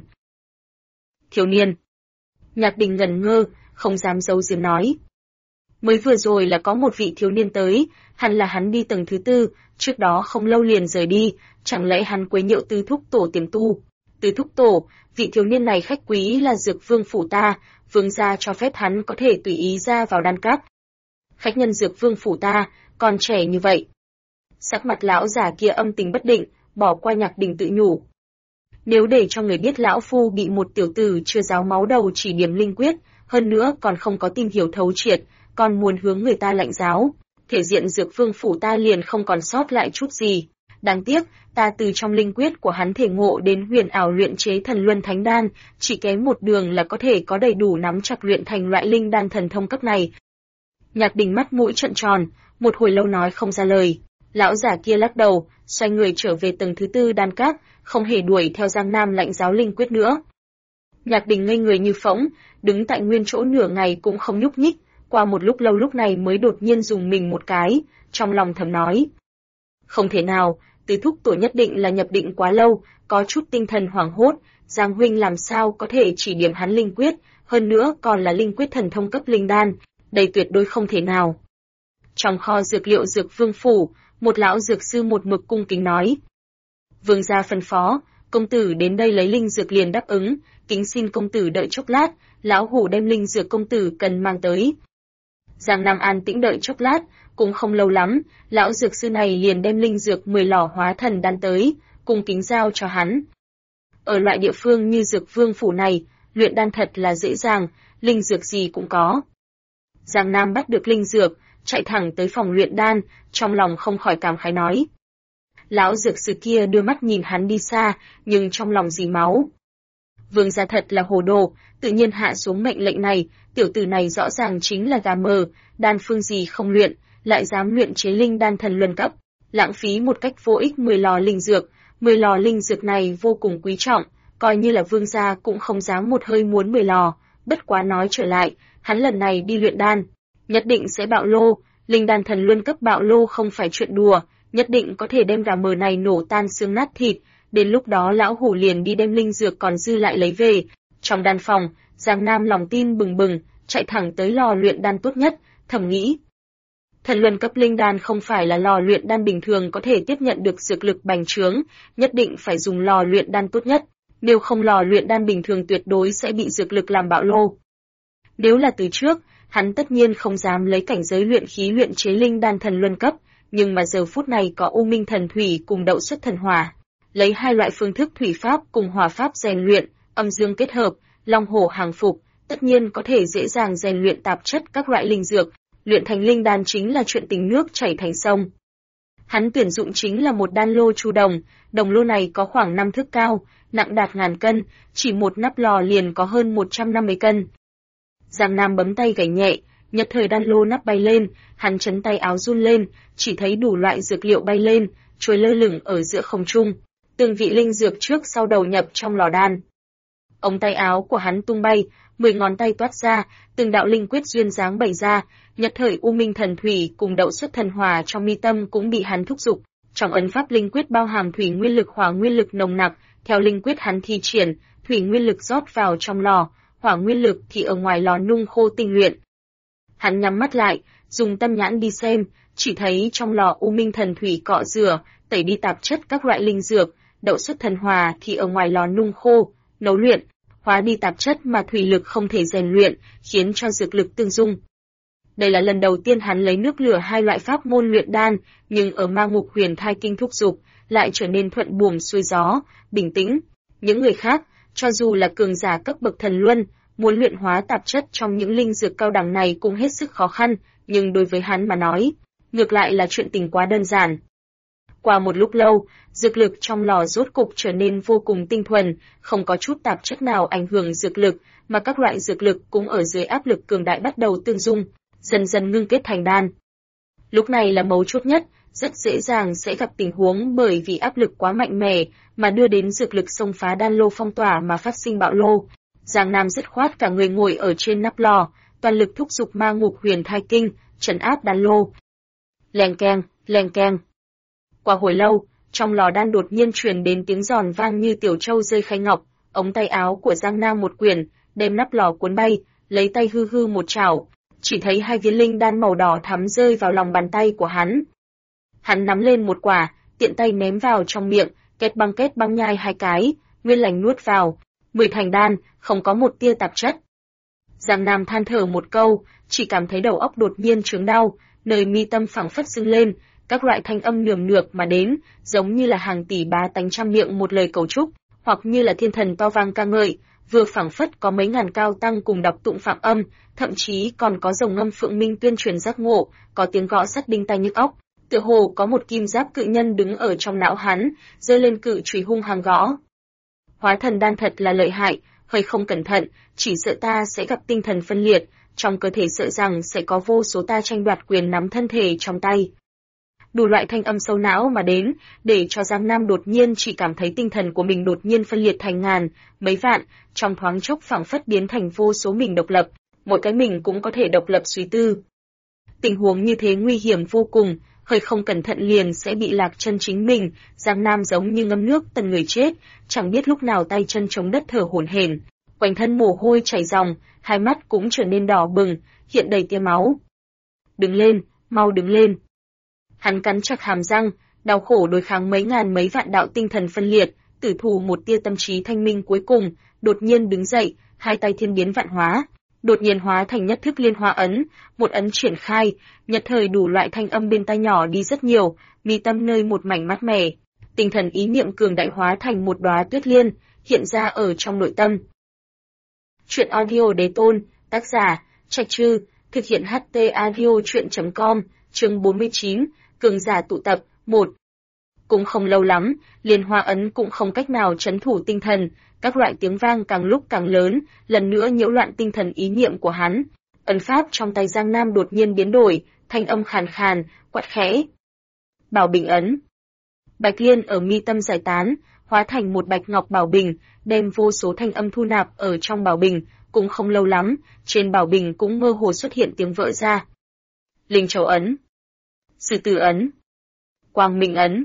A: Thiếu niên. Nhạc Đình ngẩn ngơ, không dám giấu giếm nói. Mới vừa rồi là có một vị thiếu niên tới, hẳn là hắn đi tầng thứ 4, trước đó không lâu liền rời đi, chẳng lẽ hắn quấy nhiễu tứ thúc tổ tiềm tu. Tứ thúc tổ, vị thiếu niên này khách quý là Dược Vương phủ ta, vương gia cho phép hắn có thể tùy ý ra vào đan các. Khách nhân Dược Vương phủ ta, còn trẻ như vậy. Sắc mặt lão già kia âm tình bất định, bỏ qua Nhạc Đình tự nhủ. Nếu để cho người biết lão phu bị một tiểu tử chưa ráo máu đầu chỉ điểm linh quyết, hơn nữa còn không có tìm hiểu thấu triệt, còn muốn hướng người ta lạnh giáo, thể diện Dược Vương phủ ta liền không còn sót lại chút gì. Đáng tiếc, ta từ trong linh quyết của hắn thể ngộ đến huyền ảo luyện chế thần luân thánh đan, chỉ kém một đường là có thể có đầy đủ nắm chặt luyện thành loại linh đan thần thông cấp này. Nhạc Đình mắt mũi trợn tròn, một hồi lâu nói không ra lời. Lão già kia lắc đầu, xoay người trở về tầng thứ 4 đan các, không hề đuổi theo Giang Nam lạnh giáo linh quyết nữa. Nhạc Đình ngây người như phỗng, đứng tại nguyên chỗ nửa ngày cũng không nhúc nhích, Qua một lúc lâu lúc này mới đột nhiên dùng mình một cái, trong lòng thầm nói. Không thể nào, Tứ thúc tổ nhất định là nhập định quá lâu, có chút tinh thần hoảng hốt, Giang huynh làm sao có thể chỉ điểm hắn linh quyết, hơn nữa còn là linh quyết thần thông cấp linh đan, đây tuyệt đối không thể nào. Trong kho dược liệu dược vương phủ, một lão dược sư một mực cung kính nói. Vương gia phân phó, công tử đến đây lấy linh dược liền đáp ứng, kính xin công tử đợi chốc lát, lão hủ đem linh dược công tử cần mang tới. Giang Nam an tĩnh đợi chốc lát, cũng không lâu lắm, lão dược sư này liền đem linh dược 10 lò hóa thần đan tới, cung kính giao cho hắn. Ở loại địa phương như dược vương phủ này, luyện đan thật là dễ dàng, linh dược gì cũng có. Giang Nam bắt được linh dược, chạy thẳng tới phòng luyện đan, trong lòng không khỏi cảm khái nói. Lão dược sư kia đưa mắt nhìn hắn đi xa, nhưng trong lòng dì máu. Vương gia thật là hồ đồ, tự nhiên hạ xuống mệnh lệnh này, tiểu tử này rõ ràng chính là gà mờ, đan phương gì không luyện, lại dám luyện chế linh đan thần luân cấp, lãng phí một cách vô ích 10 lò linh dược, 10 lò linh dược này vô cùng quý trọng, coi như là vương gia cũng không dám một hơi muốn 10 lò, bất quá nói trở lại, hắn lần này đi luyện đan, nhất định sẽ bạo lô, linh đan thần luân cấp bạo lô không phải chuyện đùa, nhất định có thể đem gà mờ này nổ tan xương nát thịt, đến lúc đó lão hủ liền đi đem linh dược còn dư lại lấy về. Trong đan phòng, Giang Nam lòng tin bừng bừng, chạy thẳng tới lò luyện đan tốt nhất, thầm nghĩ. Thần luân cấp linh đan không phải là lò luyện đan bình thường có thể tiếp nhận được dược lực bành trướng, nhất định phải dùng lò luyện đan tốt nhất, nếu không lò luyện đan bình thường tuyệt đối sẽ bị dược lực làm bạo lô. Nếu là từ trước, hắn tất nhiên không dám lấy cảnh giới luyện khí luyện chế linh đan thần luân cấp, nhưng mà giờ phút này có U Minh thần thủy cùng Đậu Xuất thần hỏa, lấy hai loại phương thức thủy pháp cùng hỏa pháp rèn luyện, âm dương kết hợp, long hổ hàng phục, tất nhiên có thể dễ dàng rèn luyện tạp chất các loại linh dược, luyện thành linh đan chính là chuyện tình nước chảy thành sông. Hắn tuyển dụng chính là một đan lô chu đồng, đồng lô này có khoảng 5 thước cao, nặng đạt ngàn cân, chỉ một nắp lò liền có hơn 150 cân. Giang Nam bấm tay gảy nhẹ, nhất thời đan lô nắp bay lên, hắn chấn tay áo run lên, chỉ thấy đủ loại dược liệu bay lên, trôi lơ lửng ở giữa không trung, từng vị linh dược trước sau đầu nhập trong lò đan. Ống tay áo của hắn tung bay, 10 ngón tay toát ra, từng đạo linh quyết duyên dáng bày ra, nhất thời U Minh thần thủy cùng Đậu Xuất thần hỏa trong mi tâm cũng bị hắn thúc giục. Trong ấn pháp linh quyết bao hàm thủy nguyên lực hỏa nguyên lực nồng nặc, theo linh quyết hắn thi triển, thủy nguyên lực rót vào trong lò, hỏa nguyên lực thì ở ngoài lò nung khô tinh luyện. Hắn nhắm mắt lại, dùng tâm nhãn đi xem, chỉ thấy trong lò U Minh thần thủy cọ rửa, tẩy đi tạp chất các loại linh dược, Đậu Xuất thần hỏa thì ở ngoài lò nung khô, nấu luyện, hóa đi tạp chất mà thủy lực không thể rèn luyện, khiến cho dược lực tương dung. Đây là lần đầu tiên hắn lấy nước lửa hai loại pháp môn luyện đan, nhưng ở Ma Ngục Huyền Thai Kinh thúc dục, lại trở nên thuận buồm xuôi gió, bình tĩnh. Những người khác, cho dù là cường giả cấp bậc thần luân, muốn luyện hóa tạp chất trong những linh dược cao đẳng này cũng hết sức khó khăn, nhưng đối với hắn mà nói, ngược lại là chuyện tình quá đơn giản. Qua một lúc lâu, dược lực trong lò rốt cục trở nên vô cùng tinh thuần, không có chút tạp chất nào ảnh hưởng dược lực, mà các loại dược lực cũng ở dưới áp lực cường đại bắt đầu tương dung, dần dần ngưng kết thành đan. Lúc này là mấu chốt nhất, rất dễ dàng sẽ gặp tình huống bởi vì áp lực quá mạnh mẽ mà đưa đến dược lực xông phá đan lô phong tỏa mà phát sinh bạo lô. Giang Nam dứt khoát cả người ngồi ở trên nắp lò, toàn lực thúc giục Ma Ngục Huyền Thai Kinh, trấn áp đan lô. Leng keng, leng keng. Qua hồi lâu, trong lò đan đột nhiên truyền đến tiếng giòn vang như tiểu châu rơi khay ngọc, ống tay áo của Giang Nam một quyển, đem nắp lò cuốn bay, lấy tay hư hư một chảo, chỉ thấy hai viên linh đan màu đỏ thắm rơi vào lòng bàn tay của hắn. Hắn nắm lên một quả, tiện tay ném vào trong miệng, kết băng nhai hai cái, nguyên lành nuốt vào, 10 thành đan, không có một tia tạp chất. Giang Nam than thở một câu, chỉ cảm thấy đầu óc đột nhiên chướng đau, nơi mi tâm phảng phất sưng lên, các loại thanh âm nườm nượp mà đến, giống như là hàng tỷ bá tánh trăm miệng một lời cầu chúc, hoặc như là thiên thần to vang ca ngợi, vừa phảng phất có mấy ngàn cao tăng cùng đọc tụng phạm âm, thậm chí còn có rồng ngâm phượng minh tuyên truyền giác ngộ, có tiếng gõ sắt đinh tai nhức óc, tựa hồ có một kim giáp cự nhân đứng ở trong não hắn, giơ lên cự chùy hung hăng gõ. Hóa thần đan thật là lợi hại, hơi không cẩn thận, chỉ sợ ta sẽ gặp tinh thần phân liệt, trong cơ thể sợ rằng sẽ có vô số ta tranh đoạt quyền nắm thân thể trong tay. Đủ loại thanh âm sâu não mà đến, để cho Giang Nam đột nhiên chỉ cảm thấy tinh thần của mình đột nhiên phân liệt thành ngàn, mấy vạn, trong thoáng chốc phảng phất biến thành vô số mình độc lập, mỗi cái mình cũng có thể độc lập suy tư. Tình huống như thế nguy hiểm vô cùng, hơi không cẩn thận liền sẽ bị lạc chân chính mình. Giang Nam giống như ngâm nước tần người chết, chẳng biết lúc nào tay chân chống đất thở hổn hển, quanh thân mồ hôi chảy ròng, hai mắt cũng trở nên đỏ bừng, hiện đầy tia máu. Đứng lên, mau đứng lên. Hắn cắn chặt hàm răng, đau khổ đối kháng mấy ngàn mấy vạn đạo tinh thần phân liệt, tử thủ một tia tâm trí thanh minh cuối cùng, đột nhiên đứng dậy, hai tay thiên biến vạn hóa, đột nhiên hóa thành nhất thức liên hoa ấn, một ấn triển khai, nhất thời đủ loại thanh âm bên tai nhỏ đi rất nhiều, mi tâm nơi một mảnh mát mẻ, tinh thần ý niệm cường đại hóa thành một đóa tuyết liên, hiện ra ở trong nội tâm. Truyện audio Đế Tôn, tác giả Trạch Trư, thực hiện HT audio truyện.com, chương 49, cường giả tụ tập, 1. Cũng không lâu lắm, liên hoa ấn cũng không cách nào trấn thủ tinh thần, các loại tiếng vang càng lúc càng lớn, lần nữa nhiễu loạn tinh thần ý niệm của hắn. Ấn pháp trong tay Giang Nam đột nhiên biến đổi, thanh âm khàn khàn, quát khẽ. Bảo bình ấn. Bạch liên ở mi tâm giải tán, hóa thành một bạch ngọc bảo bình, đem vô số thanh âm thu nạp ở trong bảo bình, cũng không lâu lắm, trên bảo bình cũng mơ hồ xuất hiện tiếng vỡ ra. Linh châu ấn, sư tử ấn, quang minh ấn.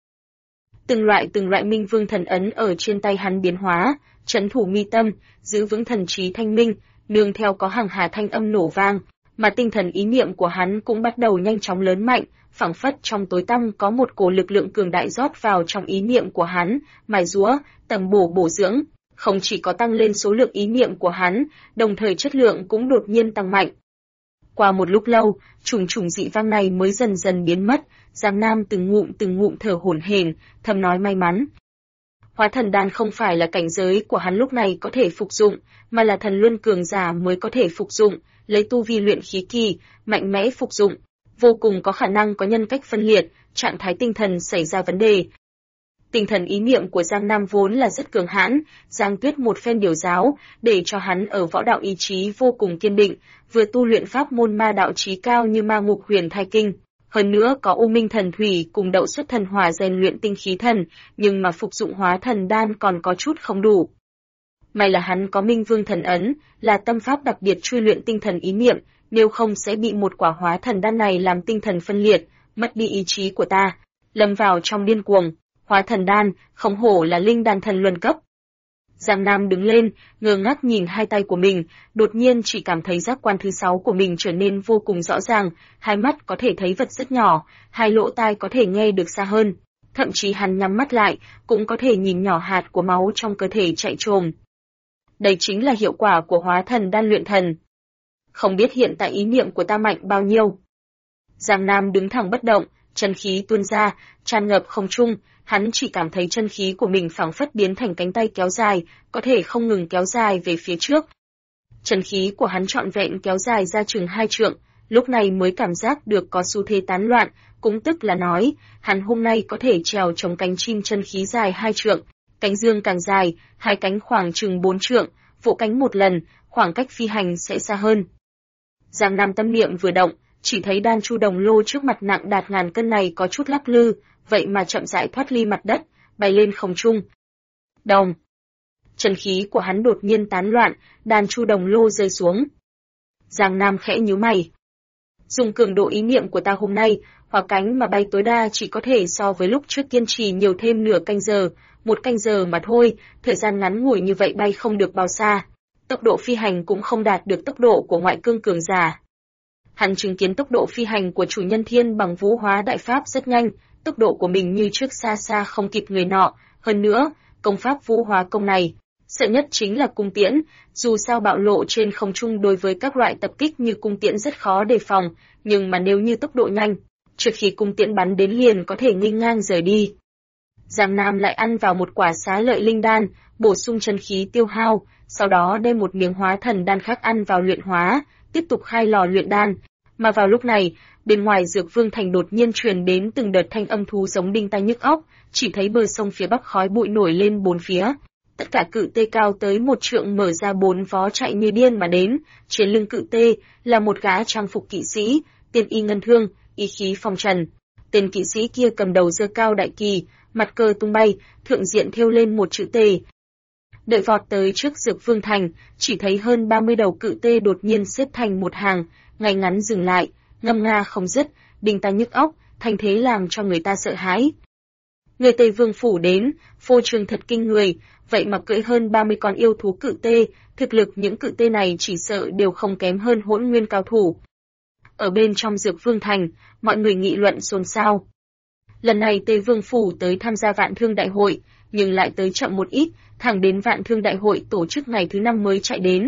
A: Từng loại minh vương thần ấn ở trên tay hắn biến hóa, trấn thủ mi tâm, giữ vững thần trí thanh minh, nương theo có hàng hà thanh âm nổ vang, mà tinh thần ý niệm của hắn cũng bắt đầu nhanh chóng lớn mạnh, phảng phất trong tối tăm có một cổ lực lượng cường đại rót vào trong ý niệm của hắn, mài giũa, tầm bổ dưỡng, không chỉ có tăng lên số lượng ý niệm của hắn, đồng thời chất lượng cũng đột nhiên tăng mạnh. Qua một lúc lâu, trùng dị vang này mới dần dần biến mất, Giang Nam từng ngụm thở hổn hển, thầm nói may mắn. Hóa thần đan không phải là cảnh giới của hắn lúc này có thể phục dụng, mà là thần luân cường giả mới có thể phục dụng, lấy tu vi luyện khí kỳ, mạnh mẽ phục dụng, vô cùng có khả năng có nhân cách phân liệt, trạng thái tinh thần xảy ra vấn đề. Tinh thần ý niệm của Giang Nam vốn là rất cường hãn, Giang Tuyết một phen điều giáo, để cho hắn ở võ đạo ý chí vô cùng kiên định, vừa tu luyện pháp môn ma đạo chí cao như Ma Ngục Huyền Thai Kinh. Hơn nữa có U Minh Thần Thủy cùng Đậu Xuất Thần Hỏa rèn luyện tinh khí thần, nhưng mà phục dụng hóa thần đan còn có chút không đủ. May là hắn có Minh Vương Thần Ấn, là tâm pháp đặc biệt truy luyện tinh thần ý niệm, nếu không sẽ bị một quả hóa thần đan này làm tinh thần phân liệt, mất đi ý chí của ta, lâm vào trong điên cuồng. Hóa thần đan, không hổ là linh đan thần luân cấp. Giang Nam đứng lên, ngơ ngác nhìn hai tay của mình, đột nhiên chỉ cảm thấy giác quan thứ 6 của mình trở nên vô cùng rõ ràng, hai mắt có thể thấy vật rất nhỏ, hai lỗ tai có thể nghe được xa hơn, thậm chí hắn nhắm mắt lại, cũng có thể nhìn nhỏ hạt của máu trong cơ thể chạy trồm. Đây chính là hiệu quả của hóa thần đan luyện thần. Không biết hiện tại ý niệm của ta mạnh bao nhiêu. Giang Nam đứng thẳng bất động, chân khí tuôn ra, tràn ngập không trung, hắn chỉ cảm thấy chân khí của mình phảng phất biến thành cánh tay kéo dài, có thể không ngừng kéo dài về phía trước. Chân khí của hắn trọn vẹn kéo dài ra chừng 2 trượng, lúc này mới cảm giác được có xu thế tán loạn, cũng tức là nói, hắn hôm nay có thể trèo chống cánh chim chân khí dài 2 trượng, cánh dương càng dài, hai cánh khoảng chừng 4 trượng, vỗ cánh một lần, khoảng cách phi hành sẽ xa hơn. Giang Nam tâm niệm vừa động, chỉ thấy đan chu đồng lô trước mặt nặng đạt ngàn cân này có chút lắc lư, vậy mà chậm rãi thoát ly mặt đất, bay lên không trung. Đồng. Chân khí của hắn đột nhiên tán loạn, đan chu đồng lô rơi xuống. Giang Nam khẽ nhíu mày. Dùng cường độ ý niệm của ta hôm nay, hóa cánh mà bay tối đa chỉ có thể so với lúc trước kiên trì nhiều thêm nửa canh giờ, 1 canh giờ mà thôi, thời gian ngắn ngủi như vậy bay không được bao xa. Tốc độ phi hành cũng không đạt được tốc độ của ngoại cương cường giả. Hắn chứng kiến tốc độ phi hành của chủ nhân thiên bằng vũ hóa đại pháp rất nhanh, tốc độ của mình như trước xa xa không kịp người nọ, hơn nữa, công pháp vũ hóa công này, sợ nhất chính là cung tiễn, dù sao bạo lộ trên không trung đối với các loại tập kích như cung tiễn rất khó đề phòng, nhưng mà nếu như tốc độ nhanh, trước khi cung tiễn bắn đến liền có thể nghênh ngang rời đi. Giang Nam lại ăn vào một quả xá lợi linh đan, bổ sung chân khí tiêu hao, sau đó đem một miếng hóa thần đan khác ăn vào luyện hóa, tiếp tục khai lò luyện đan. Mà vào lúc này, bên ngoài Dược Vương Thành đột nhiên truyền đến từng đợt thanh âm thú giống đinh tai nhức óc, chỉ thấy bờ sông phía bắc khói bụi nổi lên bốn phía. Tất cả cự tê cao tới 1 trượng mở ra 4 vó chạy như điên mà đến, trên lưng cự tê là một gã trang phục kỵ sĩ, tiên y ngân thương, ý khí phong trần. Tên kỵ sĩ kia cầm đầu giơ cao đại kỳ, mặt cờ tung bay, thượng diện thêu lên một chữ tề. Đợi vọt tới trước Dược Vương Thành, chỉ thấy hơn 30 đầu cự tê đột nhiên xếp thành một hàng, ngay ngắn dừng lại, ngâm nga không dứt, đinh tai nhức óc, thành thế làm cho người ta sợ hãi. Người Tây Vương phủ đến, phô trương thật kinh người, vậy mà cưỡi hơn 30 con yêu thú cự tê, thực lực những cự tê này chỉ sợ đều không kém hơn Hỗn Nguyên cao thủ. Ở bên trong Dược Vương Thành, mọi người nghị luận xôn xao. Lần này Tây Vương phủ tới tham gia Vạn Thương Đại hội, nhưng lại tới chậm một ít, thẳng đến Vạn Thương Đại hội tổ chức ngày thứ 5 mới chạy đến.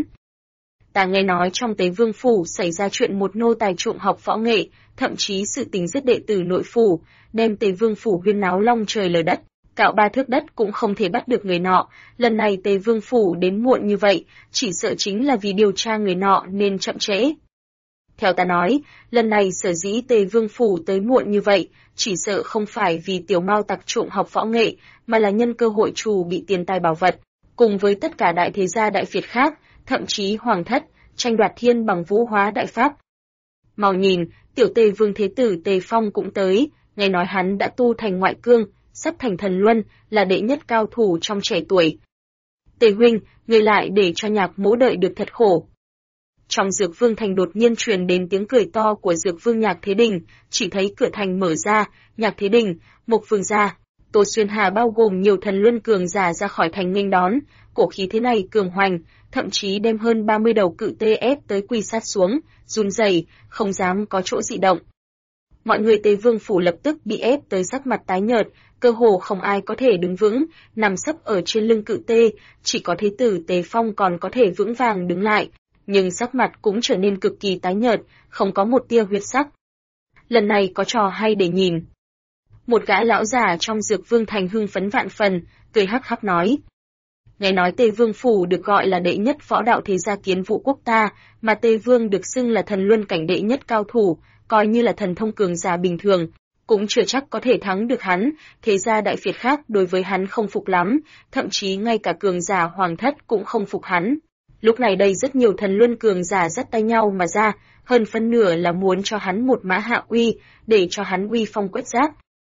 A: Ta nghe nói trong Tây Vương phủ xảy ra chuyện một nô tài trộm học võ nghệ, thậm chí sự tình giết đệ tử nội phủ, đem Tây Vương phủ huyên náo long trời lở đất, cạo 3 thước đất cũng không thể bắt được người nọ. Lần này Tây Vương phủ đến muộn như vậy, chỉ sợ chính là vì điều tra người nọ nên chậm trễ. Theo ta nói, lần này sở dĩ Tây Vương phủ tới muộn như vậy, chỉ sợ không phải vì tiểu mao tặc trộm học võ nghệ, mà là nhân cơ hội trù bị tiền tài bảo vật, cùng với tất cả đại thế gia đại phiệt khác, thậm chí hoàng thất, tranh đoạt thiên bằng vũ hóa đại pháp. Mau nhìn, tiểu Tây Vương thế tử Tề Phong cũng tới, nghe nói hắn đã tu thành ngoại cương, sắp thành thần luân, là đệ nhất cao thủ trong trẻ tuổi. Tề huynh, người lại để cho Nhạc Mỗ đợi được thật khổ. Trong Dược Vương Thành đột nhiên truyền đến tiếng cười to của Dược Vương Nhạc Thế Đình, chỉ thấy cửa thành mở ra, Nhạc Thế Đình, Mục Vương gia, Tô Xuyên Hà bao gồm nhiều thần luân cường giả ra khỏi thành nghênh đón, cổ khí thế này cường hoành, thậm chí đem hơn 30 đầu cự tê ép tới quỳ sát xuống, run rẩy, không dám có chỗ dị động. Mọi người Tây Vương phủ lập tức bị ép tới sắc mặt tái nhợt, cơ hồ không ai có thể đứng vững, nằm sấp ở trên lưng cự tê, chỉ có thế tử Tề Phong còn có thể vững vàng đứng lại, nhưng sắc mặt cũng trở nên cực kỳ tái nhợt, không có một tia huyết sắc. Lần này có trò hay để nhìn. Một gã lão già trong Dược Vương Thành hưng phấn vạn phần, cười hắc hắc nói. Nghe nói Tây Vương phủ được gọi là đệ nhất võ đạo thế gia Kiến Vũ quốc ta, mà Tây Vương được xưng là thần luân cảnh đệ nhất cao thủ, coi như là thần thông cường giả bình thường, cũng chưa chắc có thể thắng được hắn, thế gia đại phiệt khác đối với hắn không phục lắm, thậm chí ngay cả cường giả hoàng thất cũng không phục hắn. Lúc này đây rất nhiều thần luân cường giả dắt tay nhau mà ra, hơn phân nửa là muốn cho hắn một mã hạ uy, để cho hắn uy phong quét rác.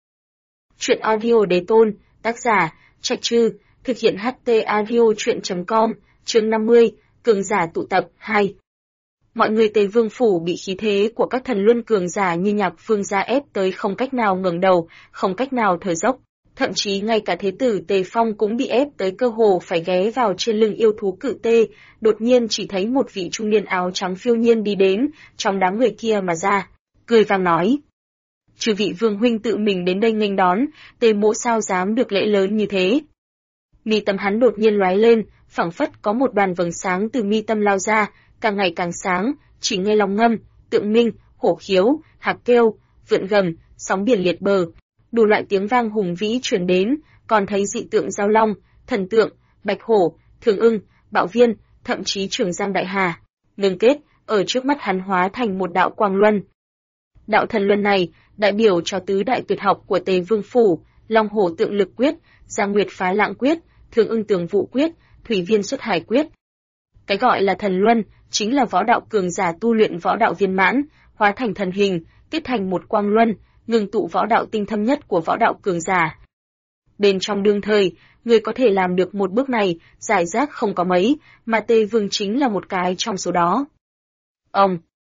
A: Chuyện audio đế tôn, tác giả, Trạch Trư, thực hiện HT audio chuyện.com, chương 50, cường giả tụ tập, 2. Mọi người Tây Vương phủ bị khí thế của các thần luân cường giả như Nhạc Vương gia ép tới không cách nào ngẩng đầu, không cách nào thở dốc. Thậm chí ngay cả thế tử Tề Phong cũng bị ép tới cơ hồ phải ghé vào trên lưng yêu thú cự tê, đột nhiên chỉ thấy một vị trung niên áo trắng phiêu nhiên đi đến, trong đám người kia mà ra, cười vang nói. Chư vị vương huynh tự mình đến đây nghênh đón, Tề mỗ sao dám được lễ lớn như thế. Mi tâm hắn đột nhiên lóe lên, phảng phất có một đoàn vầng sáng từ mi tâm lao ra, càng ngày càng sáng, chỉ nghe long ngâm, tượng minh, hổ khiếu, hạc kêu, vượn gầm, sóng biển liệt bờ. Đủ loại tiếng vang hùng vĩ truyền đến, còn thấy dị tượng giao long, thần tượng, bạch hổ, thường ưng, bạo viên, thậm chí trường giang đại hà. Ngưng kết, ở trước mắt hắn hóa thành một đạo quang luân. Đạo thần luân này, đại biểu cho tứ đại tuyệt học của Tề Vương phủ, long hổ tượng lực quyết, giang nguyệt phá lãng quyết, thường ưng tường vụ quyết, thủy viên xuất hải quyết. Cái gọi là thần luân, chính là võ đạo cường giả tu luyện võ đạo viên mãn, hóa thành thần hình, kết thành một quang luân, ngừng tụ võ đạo tinh thâm nhất của võ đạo cường giả. Bên trong đương thời, người có thể làm được một bước này, giải rác không có mấy, mà Tề Vương chính là một cái trong số đó. Ông!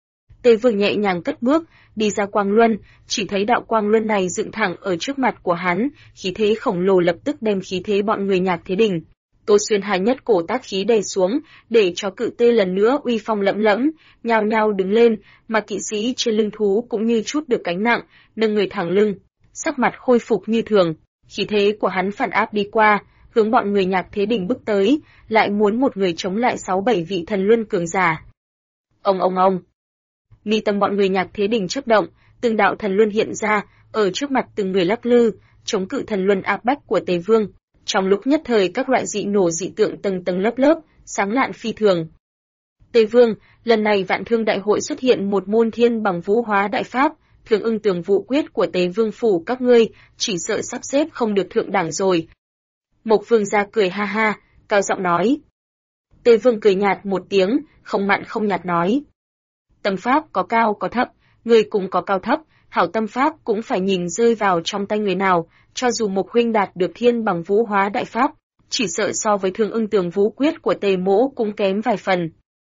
A: Tề Vương nhẹ nhàng cất bước, đi ra quang luân, chỉ thấy đạo quang luân này dựng thẳng ở trước mặt của hắn, khí thế khổng lồ lập tức đem khí thế bọn người Nhạc Thế Đình. Tô Xuyên Hà nhất cổ tác khí đè xuống, để cho cự tê lần nữa uy phong lẫm lẫm, nhao nhao đứng lên, mà kỵ sĩ trên lưng thú cũng như chút được gánh nặng, nâng người thẳng lưng, sắc mặt khôi phục như thường. Khí thế của hắn phản áp đi qua, hướng bọn người Nhạc Thế Đình bước tới, lại muốn một người chống lại 6-7 vị thần luân cường giả. Ông! Mi tâm bọn người Nhạc Thế Đình chớp động, từng đạo thần luân hiện ra, ở trước mặt từng người lắc lư, chống cự thần luân áp bách của Tề Vương. Trong lúc nhất thời các loại dị nổ dị tượng tầng tầng lớp lớp, sáng lạn phi thường. Tề Vương, lần này Vạn Thương Đại hội xuất hiện một môn thiên bằng vũ hóa đại pháp, thường ưng tường vụ quyết của Tề Vương phủ các ngươi, chỉ sợ sắp xếp không được thượng đẳng rồi. Mộc Vương gia cười ha ha, cao giọng nói. Tề Vương cười nhạt một tiếng, không mặn không nhạt nói. Tâm pháp có cao có thấp, người cũng có cao thấp, hảo tâm pháp cũng phải nhìn rơi vào trong tay người nào, cho dù Mộc huynh đạt được thiên bằng vũ hóa đại pháp, chỉ sợ so với Thương Ưng Tường Vũ Quyết của Tề Mỗ cũng kém vài phần.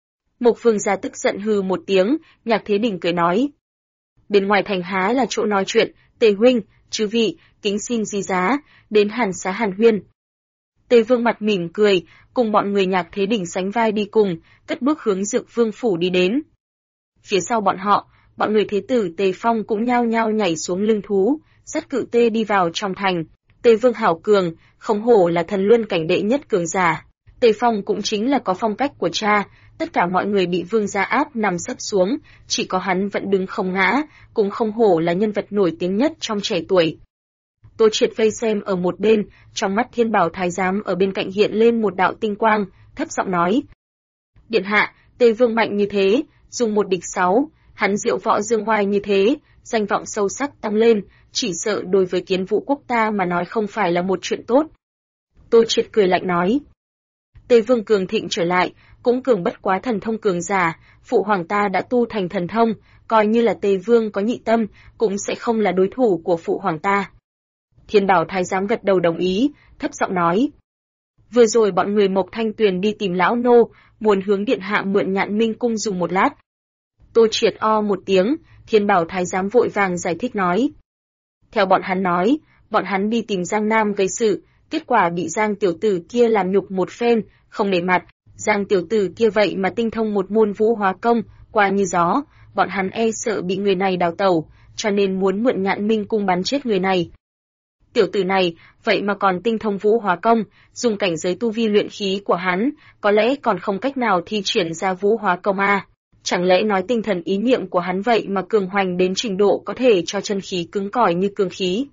A: Mục Vương gia tức giận hừ một tiếng, Nhạc Thế Đình cười nói. Bên ngoài thành há là chỗ nói chuyện, Tề huynh, chư vị, kính xin di giá, đến hàn xá hàn huyên. Tề Vương mặt mỉm cười, cùng bọn người Nhạc Thế Đình sánh vai đi cùng, cất bước hướng Dược Vương phủ đi đến. Phía sau bọn họ, bọn người thế tử Tề Phong cũng nhao nhao nhảy xuống lưng thú, dắt cự tê đi vào trong thành. Tề Vương hảo cường, không hổ là thần luân cảnh đệ nhất cường giả. Tề Phong cũng chính là có phong cách của cha, tất cả mọi người bị vương gia áp nằm sấp xuống, chỉ có hắn vẫn đứng không ngã, cũng không hổ là nhân vật nổi tiếng nhất trong trẻ tuổi. Tô Triệt vây xem ở một bên, trong mắt Thiên Bảo Thái giám ở bên cạnh hiện lên một đạo tinh quang, thấp giọng nói: Điện hạ, Tề Vương mạnh như thế, dùng một địch 6, hắn diệu võ dương oai như thế, danh vọng sâu sắc tăng lên, chỉ sợ đối với Kiến Vũ quốc ta mà nói không phải là một chuyện tốt. Tô Triệt cười lạnh nói: Tề Vương cường thịnh trở lại, cũng cường bất quá thần thông cường giả, phụ hoàng ta đã tu thành thần thông, coi như là Tề Vương có nhị tâm, cũng sẽ không là đối thủ của phụ hoàng ta. Thiên Bảo Thái giám gật đầu đồng ý, thấp giọng nói: Vừa rồi bọn người Mộc Thanh Tuyền đi tìm lão nô, muốn hướng điện hạ mượn Nhạn Minh cung dùng một lát. Tô Triệt o một tiếng, Thiên Bảo Thái giám vội vàng giải thích nói: Theo bọn hắn nói, bọn hắn đi tìm Giang Nam gây sự, kết quả bị Giang tiểu tử kia làm nhục một phen, không nể mặt. Giang tiểu tử kia vậy mà tinh thông một môn vũ hóa công, qua như gió, bọn hắn e sợ bị người này đào tẩu, cho nên muốn mượn Nhạn Minh cung bắn chết người này. Tiểu tử này, vậy mà còn tinh thông vũ hóa công, dùng cảnh giới tu vi luyện khí của hắn, có lẽ còn không cách nào thi triển ra vũ hóa công a. Chẳng lẽ nói tinh thần ý niệm của hắn vậy mà cường hoành đến trình độ có thể cho chân khí cứng cỏi như cương khí.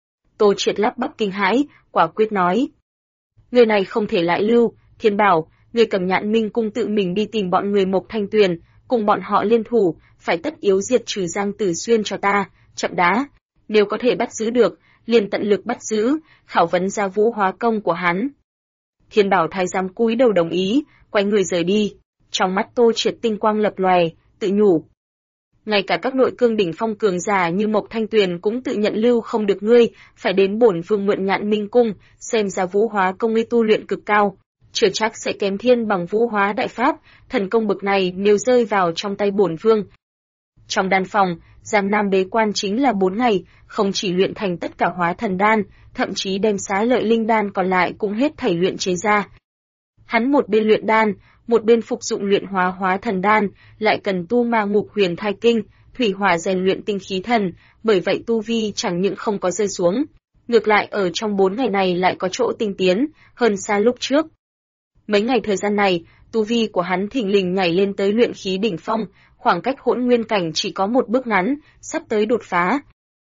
A: Tô Triệt lắp bắp kinh hãi, quả quyết nói: Người này không thể lại lưu, Thiên Bảo, người cầm Nhạn Minh cung tự mình đi tìm bọn người Mộc Thanh Tuyền, cùng bọn họ liên thủ, phải tất yếu diệt trừ Giang Tử Xuyên cho ta, chậm đá. Nếu có thể bắt giữ được, liền tận lực bắt giữ, khảo vấn ra vũ hóa công của hắn. Thiên Bảo Thái giám cúi đầu đồng ý, quay người rời đi. Trong mắt Tô Triệt tinh quang lập lòe, tự nhủ: Ngay cả các nội cương đỉnh phong cường giả như Mộc Thanh Tuyền cũng tự nhận lưu không được ngươi, phải đến bổn vương mượn Nhạn Minh cung, xem ra vũ hóa công ngươi tu luyện cực cao, chưa chắc sẽ kém thiên bằng vũ hóa đại pháp, thần công bực này nếu rơi vào trong tay bổn vương. Trong đan phòng, Giang Nam bế quan chính là 4 ngày, không chỉ luyện thành tất cả hóa thần đan, thậm chí đem xá lợi linh đan còn lại cũng hết thảy luyện chế ra. Hắn một bên luyện đan, một bên phục dụng luyện hóa thần đan, lại cần tu ma ngục huyền thai kinh, thủy hỏa rèn luyện tinh khí thần, bởi vậy tu vi chẳng những không có rơi xuống, ngược lại ở trong 4 ngày này lại có chỗ tinh tiến, hơn xa lúc trước. Mấy ngày thời gian này, tu vi của hắn thình lình nhảy lên tới luyện khí đỉnh phong, khoảng cách hỗn nguyên cảnh chỉ có một bước ngắn, sắp tới đột phá.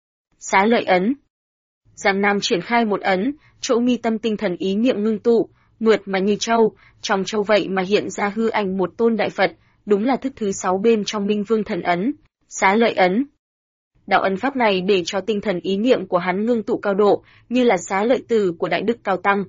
A: Xá lợi ấn. Giang Nam triển khai một ấn, chỗ mi tâm tinh thần ý niệm ngưng tụ, mượt mà như châu, trong châu vậy mà hiện ra hư ảnh một tôn đại Phật, đúng là thức thứ 6 bên trong Minh Vương thần ấn, xá lợi ấn. Đạo ấn pháp này để cho tinh thần ý niệm của hắn ngưng tụ cao độ, như là xá lợi từ của Đại Đức Cao Tăng.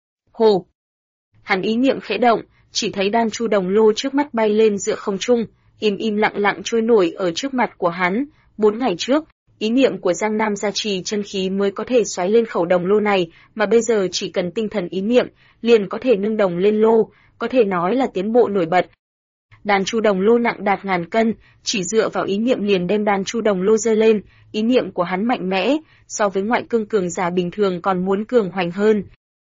A: Hồ! Hắn ý niệm khẽ động, chỉ thấy đan chu đồng lô trước mắt bay lên giữa không trung, im lặng lặng trôi nổi ở trước mặt của hắn. 4 ngày trước, ý niệm của Giang Nam gia trì chân khí mới có thể xoáy lên khẩu đồng lô này, mà bây giờ chỉ cần tinh thần ý niệm, liền có thể nâng đồng lên lô, có thể nói là tiến bộ nổi bật. Đan chu đồng lô nặng đạt ngàn cân, chỉ dựa vào ý niệm liền đem đan chu đồng lô giơ lên, ý niệm của hắn mạnh mẽ, so với ngoại cương cường giả bình thường còn muốn cường hoành hơn.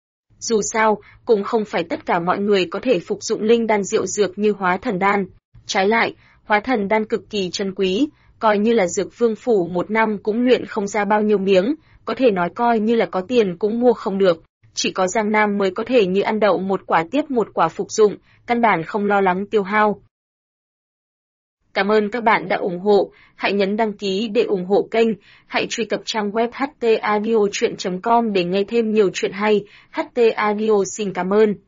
A: Dù sao, cũng không phải tất cả mọi người có thể phục dụng linh đan diệu dược như hóa thần đan. Trái lại, hóa thần đan cực kỳ chân quý, coi như là Dược Vương phủ 1 năm cũng luyện không ra bao nhiêu miếng, có thể nói coi như là có tiền cũng mua không được. Chỉ có Giang Nam mới có thể như ăn đậu một quả tiếp một quả phục dụng, căn bản không lo lắng tiêu hao. Cảm ơn các bạn đã ủng hộ, hãy nhấn đăng ký để ủng hộ kênh, hãy truy cập trang web htaudio.com để nghe thêm nhiều chuyện hay. HT Audio xin cảm ơn.